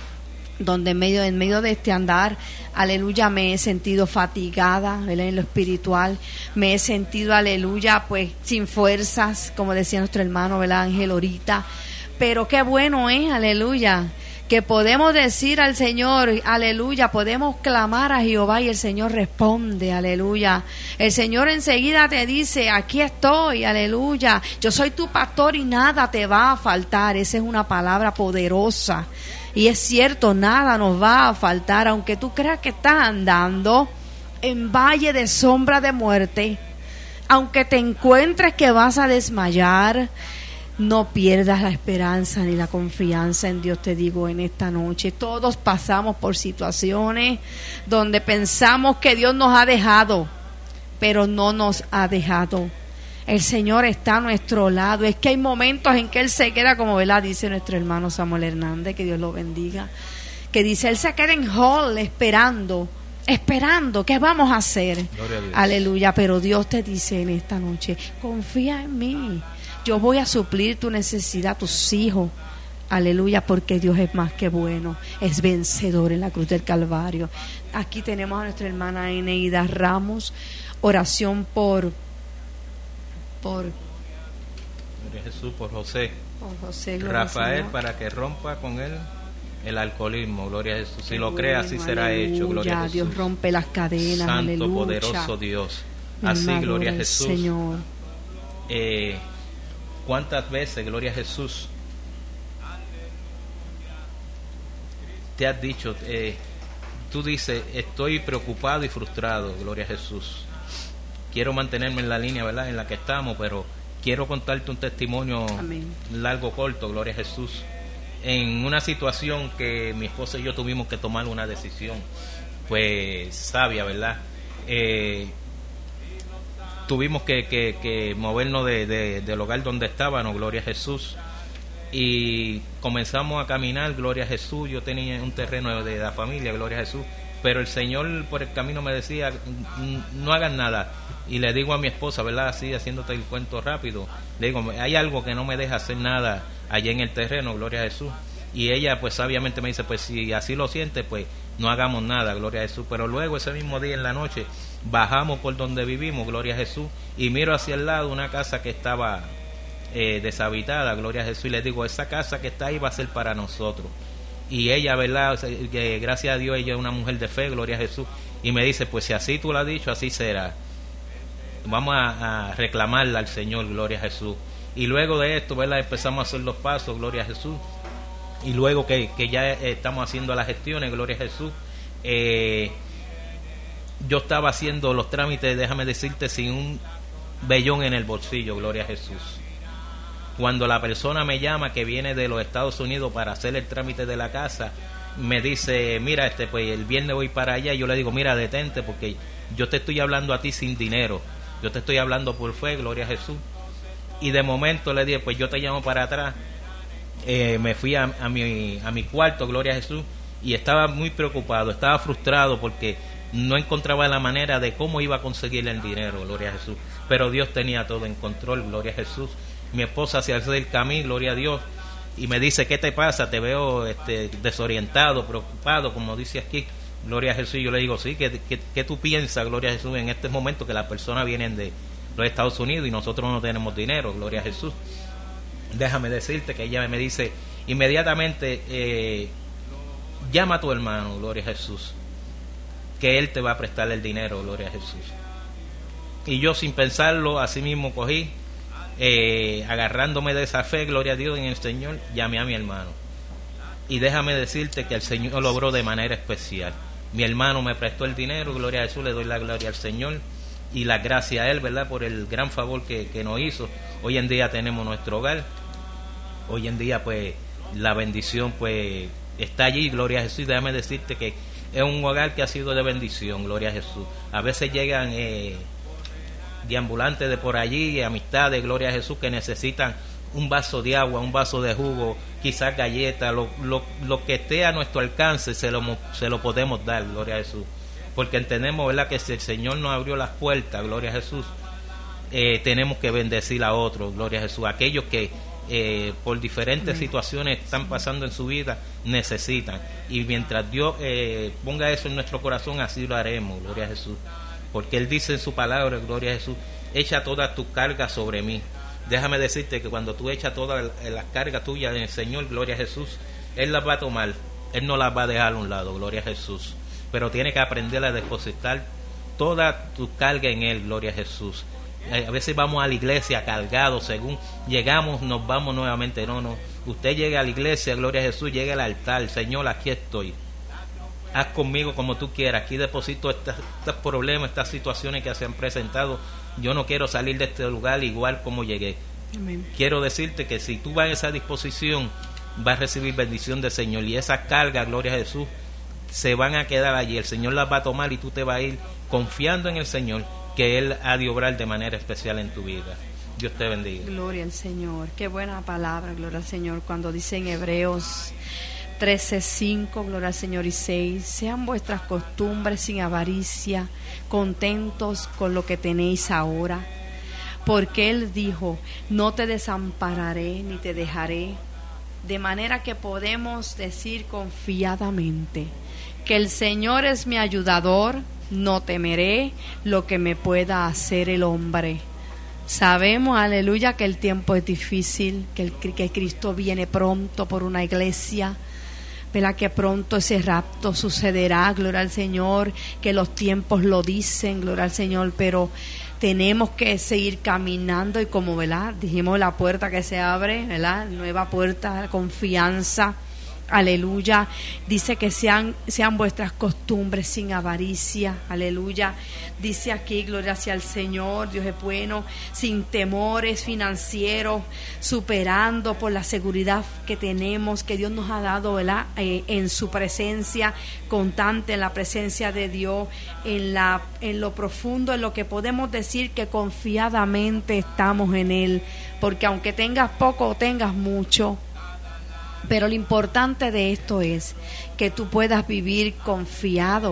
[SPEAKER 4] donde en medio en medio de este andar, aleluya, me he sentido fatigada, ¿verdad?, en lo espiritual, me he sentido, aleluya, pues sin fuerzas, como decía nuestro hermano, ¿verdad?, Ángel ahorita. Pero qué bueno es, aleluya, que podemos decir al Señor, aleluya, podemos clamar a Jehová y el Señor responde, aleluya. El Señor enseguida te dice, aquí estoy, aleluya, yo soy tu pastor y nada te va a faltar. Esa es una palabra poderosa y es cierto, nada nos va a faltar, aunque tú creas que estás andando en valle de sombra de muerte, aunque te encuentres que vas a desmayar. No pierdas la esperanza ni la confianza en Dios, te digo en esta noche. Todos pasamos por situaciones donde pensamos que Dios nos ha dejado, pero no nos ha dejado. El Señor está a nuestro lado. Es que hay momentos en que Él se queda, como ¿verdad? Dice nuestro hermano Samuel Hernández, que Dios lo bendiga, que dice, Él se queda en hall esperando, esperando, ¿qué vamos a hacer? A Aleluya, pero Dios te dice en esta noche, confía en mí. Yo voy a suplir tu necesidad, tus hijos. Aleluya, porque Dios es más que bueno. Es vencedor en la cruz del Calvario. Aquí tenemos a nuestra hermana Eneida Ramos. Oración por... por
[SPEAKER 3] Gloria a Jesús, por José.
[SPEAKER 4] Por José,
[SPEAKER 3] Rafael, para que rompa con él el alcoholismo. Gloria a Jesús. Si lo cree, así será hecho. Gloria a Jesús.
[SPEAKER 4] Dios rompe las cadenas.
[SPEAKER 3] Santo,
[SPEAKER 4] aleluya.
[SPEAKER 3] Poderoso Dios. Así, gloria a Jesús.
[SPEAKER 4] Señor.
[SPEAKER 3] Eh... ¿Cuántas veces, gloria a Jesús, te has dicho, eh, tú dices, estoy preocupado y frustrado, gloria a Jesús? Quiero mantenerme en la línea, ¿verdad?, en la que estamos, pero quiero contarte un testimonio Amén. largo, corto, gloria a Jesús. En una situación que mi esposa y yo tuvimos que tomar una decisión, pues, sabia, ¿verdad? Eh... Tuvimos que, que, que movernos de, de, del hogar donde estábamos, gloria a Jesús, y comenzamos a caminar, gloria a Jesús. Yo tenía un terreno de la familia, gloria a Jesús, pero el Señor por el camino me decía, no hagan nada, y le digo a mi esposa, ¿verdad? Así, haciéndote el cuento rápido, le digo, hay algo que no me deja hacer nada allá en el terreno, gloria a Jesús. Y ella pues sabiamente me dice, pues si así lo siente, pues no hagamos nada, gloria a Jesús. Pero luego ese mismo día en la noche bajamos por donde vivimos, gloria a Jesús, y miro hacia el lado una casa que estaba eh, deshabitada, gloria a Jesús, y le digo, esa casa que está ahí va a ser para nosotros. Y ella, ¿verdad? Que gracias a Dios ella es una mujer de fe, gloria a Jesús, y me dice, pues si así tú lo has dicho, así será. Vamos a, a reclamarla al Señor, gloria a Jesús. Y luego de esto, ¿verdad? Empezamos a hacer los pasos, gloria a Jesús. Y luego que, que ya estamos haciendo las gestiones, gloria a Jesús, eh, yo estaba haciendo los trámites, déjame decirte, sin un vellón en el bolsillo, gloria a Jesús. Cuando la persona me llama que viene de los Estados Unidos para hacer el trámite de la casa, me dice, mira, este pues el viernes voy para allá, y yo le digo, mira, detente, porque yo te estoy hablando a ti sin dinero, yo te estoy hablando por fe, gloria a Jesús. Y de momento le dije, pues yo te llamo para atrás. Eh, me fui a, a, mi, a mi cuarto, gloria a Jesús, y estaba muy preocupado, estaba frustrado porque no encontraba la manera de cómo iba a conseguir el dinero, gloria a Jesús, pero Dios tenía todo en control, gloria a Jesús. Mi esposa se acerca a mí, gloria a Dios, y me dice, ¿qué te pasa? Te veo este, desorientado, preocupado, como dice aquí, gloria a Jesús. Yo le digo, sí, ¿qué, qué, qué tú piensas, gloria a Jesús, en este momento que las personas vienen de los Estados Unidos y nosotros no tenemos dinero, gloria a Jesús? Déjame decirte que ella me dice inmediatamente, eh, llama a tu hermano, gloria a Jesús, que él te va a prestar el dinero, gloria a Jesús. Y yo sin pensarlo, así mismo cogí, eh, agarrándome de esa fe, gloria a Dios en el Señor, llamé a mi hermano. Y déjame decirte que el Señor lo obró de manera especial. Mi hermano me prestó el dinero, gloria a Jesús, le doy la gloria al Señor y la gracia a él, ¿verdad?, por el gran favor que, que nos hizo. Hoy en día tenemos nuestro hogar. Hoy en día pues la bendición pues está allí, gloria a Jesús. Déjame decirte que es un hogar que ha sido de bendición, gloria a Jesús. A veces llegan eh, deambulantes de por allí, amistades, gloria a Jesús, que necesitan un vaso de agua, un vaso de jugo, quizás galletas, lo, lo, lo que esté a nuestro alcance se lo, se lo podemos dar, gloria a Jesús, porque entendemos, ¿verdad?, que si el Señor nos abrió las puertas, gloria a Jesús, eh, tenemos que bendecir a otros, gloria a Jesús, aquellos que Eh, por diferentes Amén. Situaciones están pasando en su vida, necesitan, y mientras Dios eh, ponga eso en nuestro corazón, así lo haremos, gloria a Jesús, porque Él dice en su palabra, gloria a Jesús, echa todas tus cargas sobre mí. Déjame decirte que cuando tú echas todas las cargas tuyas en el Señor, gloria a Jesús, Él las va a tomar, Él no las va a dejar a un lado, gloria a Jesús, pero tiene que aprender a depositar toda tu carga en Él, gloria a Jesús. A veces vamos a la iglesia cargados, según llegamos nos vamos nuevamente. No, no, usted llega a la iglesia, gloria a Jesús, llega al altar, Señor, aquí estoy, haz conmigo como tú quieras, aquí deposito estos, estos problemas, estas situaciones que se han presentado, yo no quiero salir de este lugar igual como llegué. Amén. Quiero decirte que si tú vas a esa disposición, vas a recibir bendición del Señor, y esas cargas, gloria a Jesús, se van a quedar allí, el Señor las va a tomar y tú te vas a ir confiando en el Señor, que Él ha de obrar de manera especial en tu vida. Dios te bendiga.
[SPEAKER 4] Gloria al Señor. Qué buena palabra, gloria al Señor. Cuando dice en Hebreos trece, cinco, gloria al Señor, y seis, sean vuestras costumbres sin avaricia, contentos con lo que tenéis ahora. Porque Él dijo, no te desampararé ni te dejaré. De manera que podemos decir confiadamente que el Señor es mi ayudador, no temeré lo que me pueda hacer el hombre. Sabemos, aleluya, que el tiempo es difícil, que, el, que Cristo viene pronto por una iglesia, ¿verdad?, que pronto ese rapto sucederá, gloria al Señor, que los tiempos lo dicen, gloria al Señor, pero tenemos que seguir caminando y como, ¿verdad?, dijimos, la puerta que se abre, ¿verdad?, nueva puerta, confianza. Aleluya, dice que sean, sean vuestras costumbres sin avaricia, aleluya, dice aquí, gloria hacia el Señor, Dios es bueno, sin temores financieros, superando por la seguridad que tenemos, que Dios nos ha dado, ¿verdad?, eh, en su presencia constante, en la presencia de Dios, en, la, en lo profundo, en lo que podemos decir que confiadamente estamos en Él, porque aunque tengas poco o tengas mucho, pero lo importante de esto es que tú puedas vivir confiado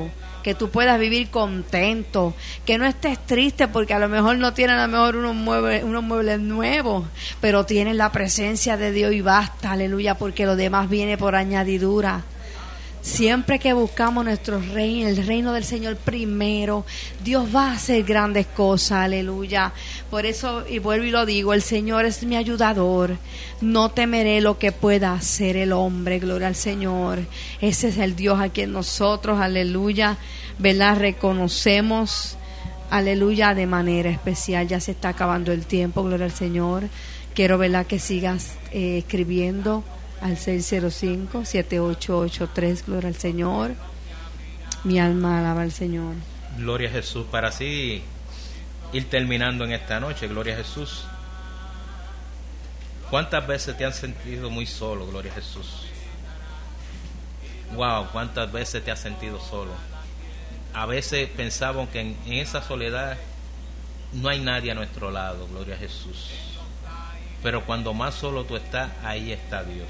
[SPEAKER 4] que tú puedas vivir contento, que no estés triste porque a lo mejor no tienes a lo mejor unos muebles, unos muebles nuevos, pero tienes la presencia de Dios y basta, aleluya, porque lo demás viene por añadidura. Siempre que buscamos nuestro reino, el reino del Señor primero, Dios va a hacer grandes cosas, aleluya. Por eso, y vuelvo y lo digo, el Señor es mi ayudador. No temeré lo que pueda hacer el hombre, gloria al Señor. Ese es el Dios a quien nosotros, aleluya, ¿verdad? Reconocemos, aleluya, de manera especial. Ya se está acabando el tiempo, gloria al Señor. Quiero, ¿verdad?, que sigas eh, escribiendo al seis cero cinco, siete ocho ocho tres, gloria al Señor. Mi alma alaba al Señor.
[SPEAKER 3] Gloria a Jesús. Para así ir terminando en esta noche, gloria a Jesús. ¿Cuántas veces te has sentido muy solo, gloria a Jesús? Wow, ¿cuántas veces te has sentido solo? A veces pensamos que en, en esa soledad no hay nadie a nuestro lado, gloria a Jesús. Pero cuando más solo tú estás, ahí está Dios.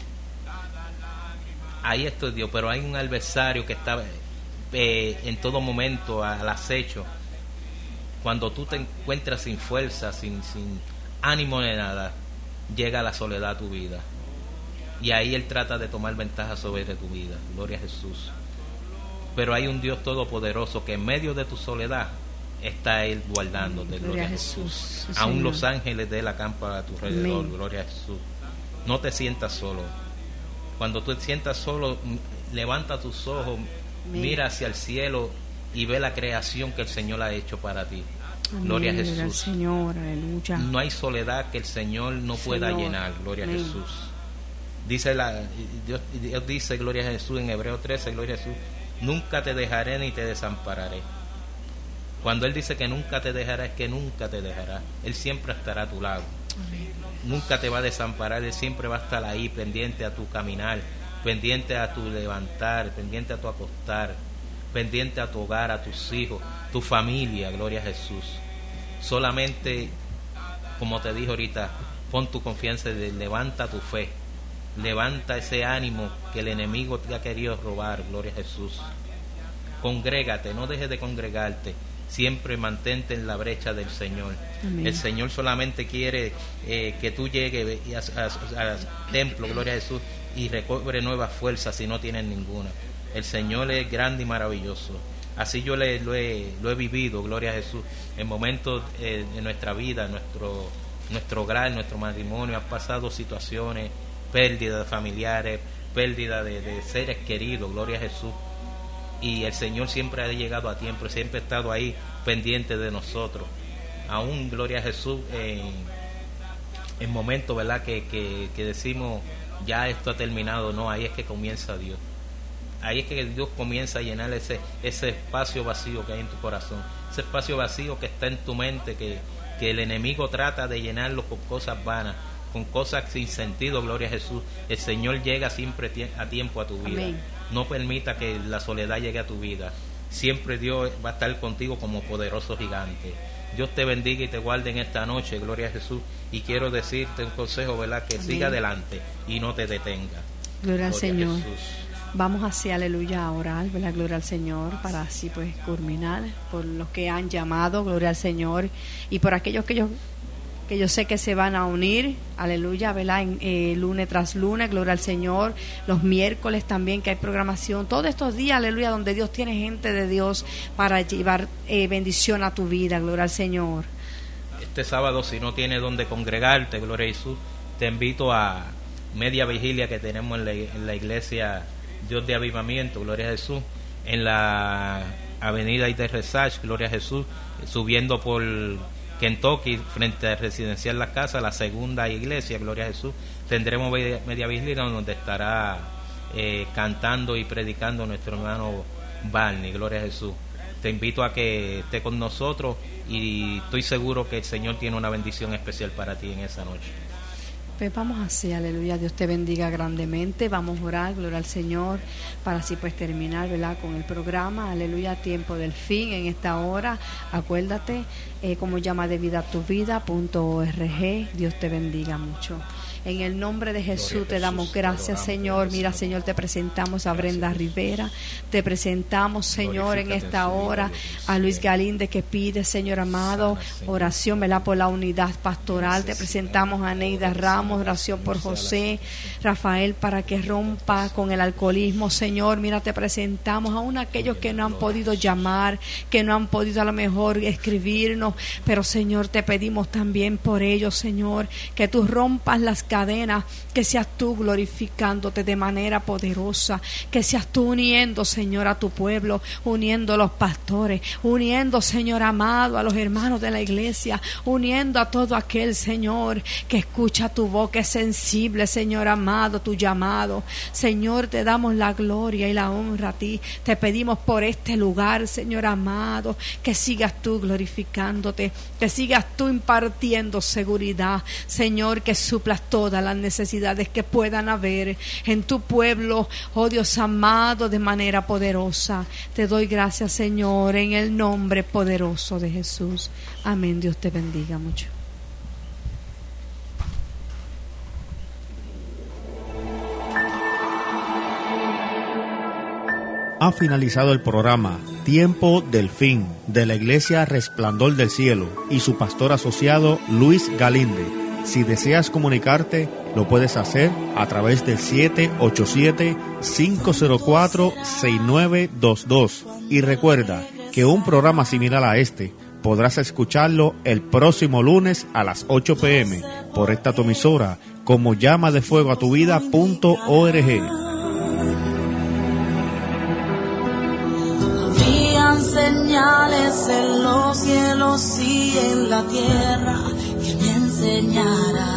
[SPEAKER 3] Ahí está Dios, pero hay un adversario que está eh, en todo momento al acecho. Cuando tú te encuentras sin fuerza, sin, sin ánimo de nada, llega la soledad a tu vida. Y ahí Él trata de tomar ventaja sobre tu vida, gloria a Jesús. Pero hay un Dios todopoderoso que en medio de tu soledad está Él guardándote, gloria, gloria a Jesús. Jesús. Sí, aún los ángeles de Él acampan a tu alrededor, amén, gloria a Jesús. No te sientas solo. Cuando tú te sientas solo, levanta tus ojos, amén, mira hacia el cielo y ve la creación que el Señor ha hecho para ti. Amén, gloria a Jesús. Gloria
[SPEAKER 4] Señor, aleluya.
[SPEAKER 3] No hay soledad que el Señor no pueda Señor llenar, gloria amén, a Jesús. Dice la, Dios, Dios dice, gloria a Jesús, en Hebreo trece, gloria a Jesús, nunca te dejaré ni te desampararé. Cuando Él dice que nunca te dejará, es que nunca te dejará. Él siempre estará a tu lado. Amén. Nunca te va a desamparar. Él siempre va a estar ahí, pendiente a tu caminar, pendiente a tu levantar, pendiente a tu acostar, pendiente a tu hogar, a tus hijos, tu familia, gloria a Jesús. Solamente, como te dije ahorita, pon tu confianza y levanta tu fe. Levanta ese ánimo que el enemigo te ha querido robar, gloria a Jesús. Congrégate, no dejes de congregarte. Siempre mantente en la brecha del Señor. Amén. El Señor solamente quiere eh, que tú llegues al templo, gloria a Jesús, y recobre nuevas fuerzas si no tienes ninguna. El Señor es grande y maravilloso. Así yo le, lo, he, lo he vivido, gloria a Jesús. En momentos eh, de nuestra vida, nuestro, nuestro hogar, nuestro matrimonio, han pasado situaciones, pérdidas familiares, pérdida de, de seres queridos, gloria a Jesús. Y el Señor siempre ha llegado a tiempo, siempre ha estado ahí pendiente de nosotros. Aún, gloria a Jesús, en, en momentos, ¿verdad?, que, que, que decimos, ya esto ha terminado. No, ahí es que comienza Dios. Ahí es que Dios comienza a llenar ese, ese espacio vacío que hay en tu corazón. Ese espacio vacío que está en tu mente, que, que el enemigo trata de llenarlo con cosas vanas, con cosas sin sentido, gloria a Jesús. El Señor llega siempre a tiempo a tu vida. Amén. No permita que la soledad llegue a tu vida. Siempre Dios va a estar contigo como poderoso gigante. Dios te bendiga y te guarde en esta noche, gloria a Jesús. Y quiero decirte un consejo, ¿verdad?, que amén, siga adelante y no te detenga.
[SPEAKER 4] Gloria al Señor. Vamos hacia aleluya a orar, ¿verdad? Gloria al Señor, para así pues culminar por los que han llamado, gloria al Señor, y por aquellos que yo que yo sé que se van a unir, aleluya, ¿verdad? En, eh, lunes tras lunes, gloria al Señor, los miércoles también que hay programación, todos estos días, aleluya, donde Dios tiene gente de Dios para llevar eh, bendición a tu vida, gloria al Señor.
[SPEAKER 3] Este sábado, si no tienes donde congregarte, gloria a Jesús, te invito a media vigilia que tenemos en la, en la iglesia Dios de Avivamiento, gloria a Jesús, en la avenida Iterresach, gloria a Jesús, subiendo por Kentucky, frente al residencial La Casa, la segunda iglesia, gloria a Jesús. Tendremos media, media vigilia donde estará eh, cantando y predicando nuestro hermano Barney, gloria a Jesús. Te invito a que esté con nosotros y estoy seguro que el Señor tiene una bendición especial para ti en esa noche.
[SPEAKER 4] Pues vamos así, aleluya, Dios te bendiga grandemente, vamos a orar, gloria al Señor, para así pues terminar, ¿verdad?, con el programa, aleluya, tiempo del fin en esta hora. Acuérdate, eh, como llama de vida a tu vida punto org. Dios te bendiga mucho. En el nombre de Jesús te damos gracias, Señor. Mira, Señor, te presentamos a Brenda Rivera. Te presentamos, Señor, en esta hora a Luis Galinde, que pide, Señor amado, oración, ¿verdad?, por la unidad pastoral. Te presentamos a Neida Ramos, oración por José Rafael para que rompa con el alcoholismo. Señor, mira, te presentamos aún aquellos que no han podido llamar, que no han podido a lo mejor escribirnos, pero Señor, te pedimos también por ellos, Señor, que tú rompas las cadenas, que seas tú glorificándote de manera poderosa, que seas tú uniendo, Señor, a tu pueblo, uniendo a los pastores, uniendo, Señor amado, a los hermanos de la iglesia, uniendo a todo aquel, Señor, que escucha tu voz, que es sensible, Señor amado, tu llamado. Señor, te damos la gloria y la honra a ti. Te pedimos por este lugar, Señor amado, que sigas tú glorificándote, que sigas tú impartiendo seguridad, Señor, que suplas todas las necesidades que puedan haber en tu pueblo, oh Dios amado, de manera poderosa. Te doy gracias, Señor, en el nombre poderoso de Jesús. Amén. Dios te bendiga mucho.
[SPEAKER 1] Ha finalizado el programa Tiempo del Fin de la Iglesia Resplandor del Cielo y su pastor asociado Luis Galinde. Si deseas comunicarte, lo puedes hacer a través del siete ocho siete, cinco cero cuatro, seis nueve dos dos. Y recuerda que un programa similar a este podrás escucharlo el próximo lunes a las ocho pe eme por esta tu emisora como llama de fuego a tu vida punto org.
[SPEAKER 2] Señales en los cielos y en la tierra que me enseñarán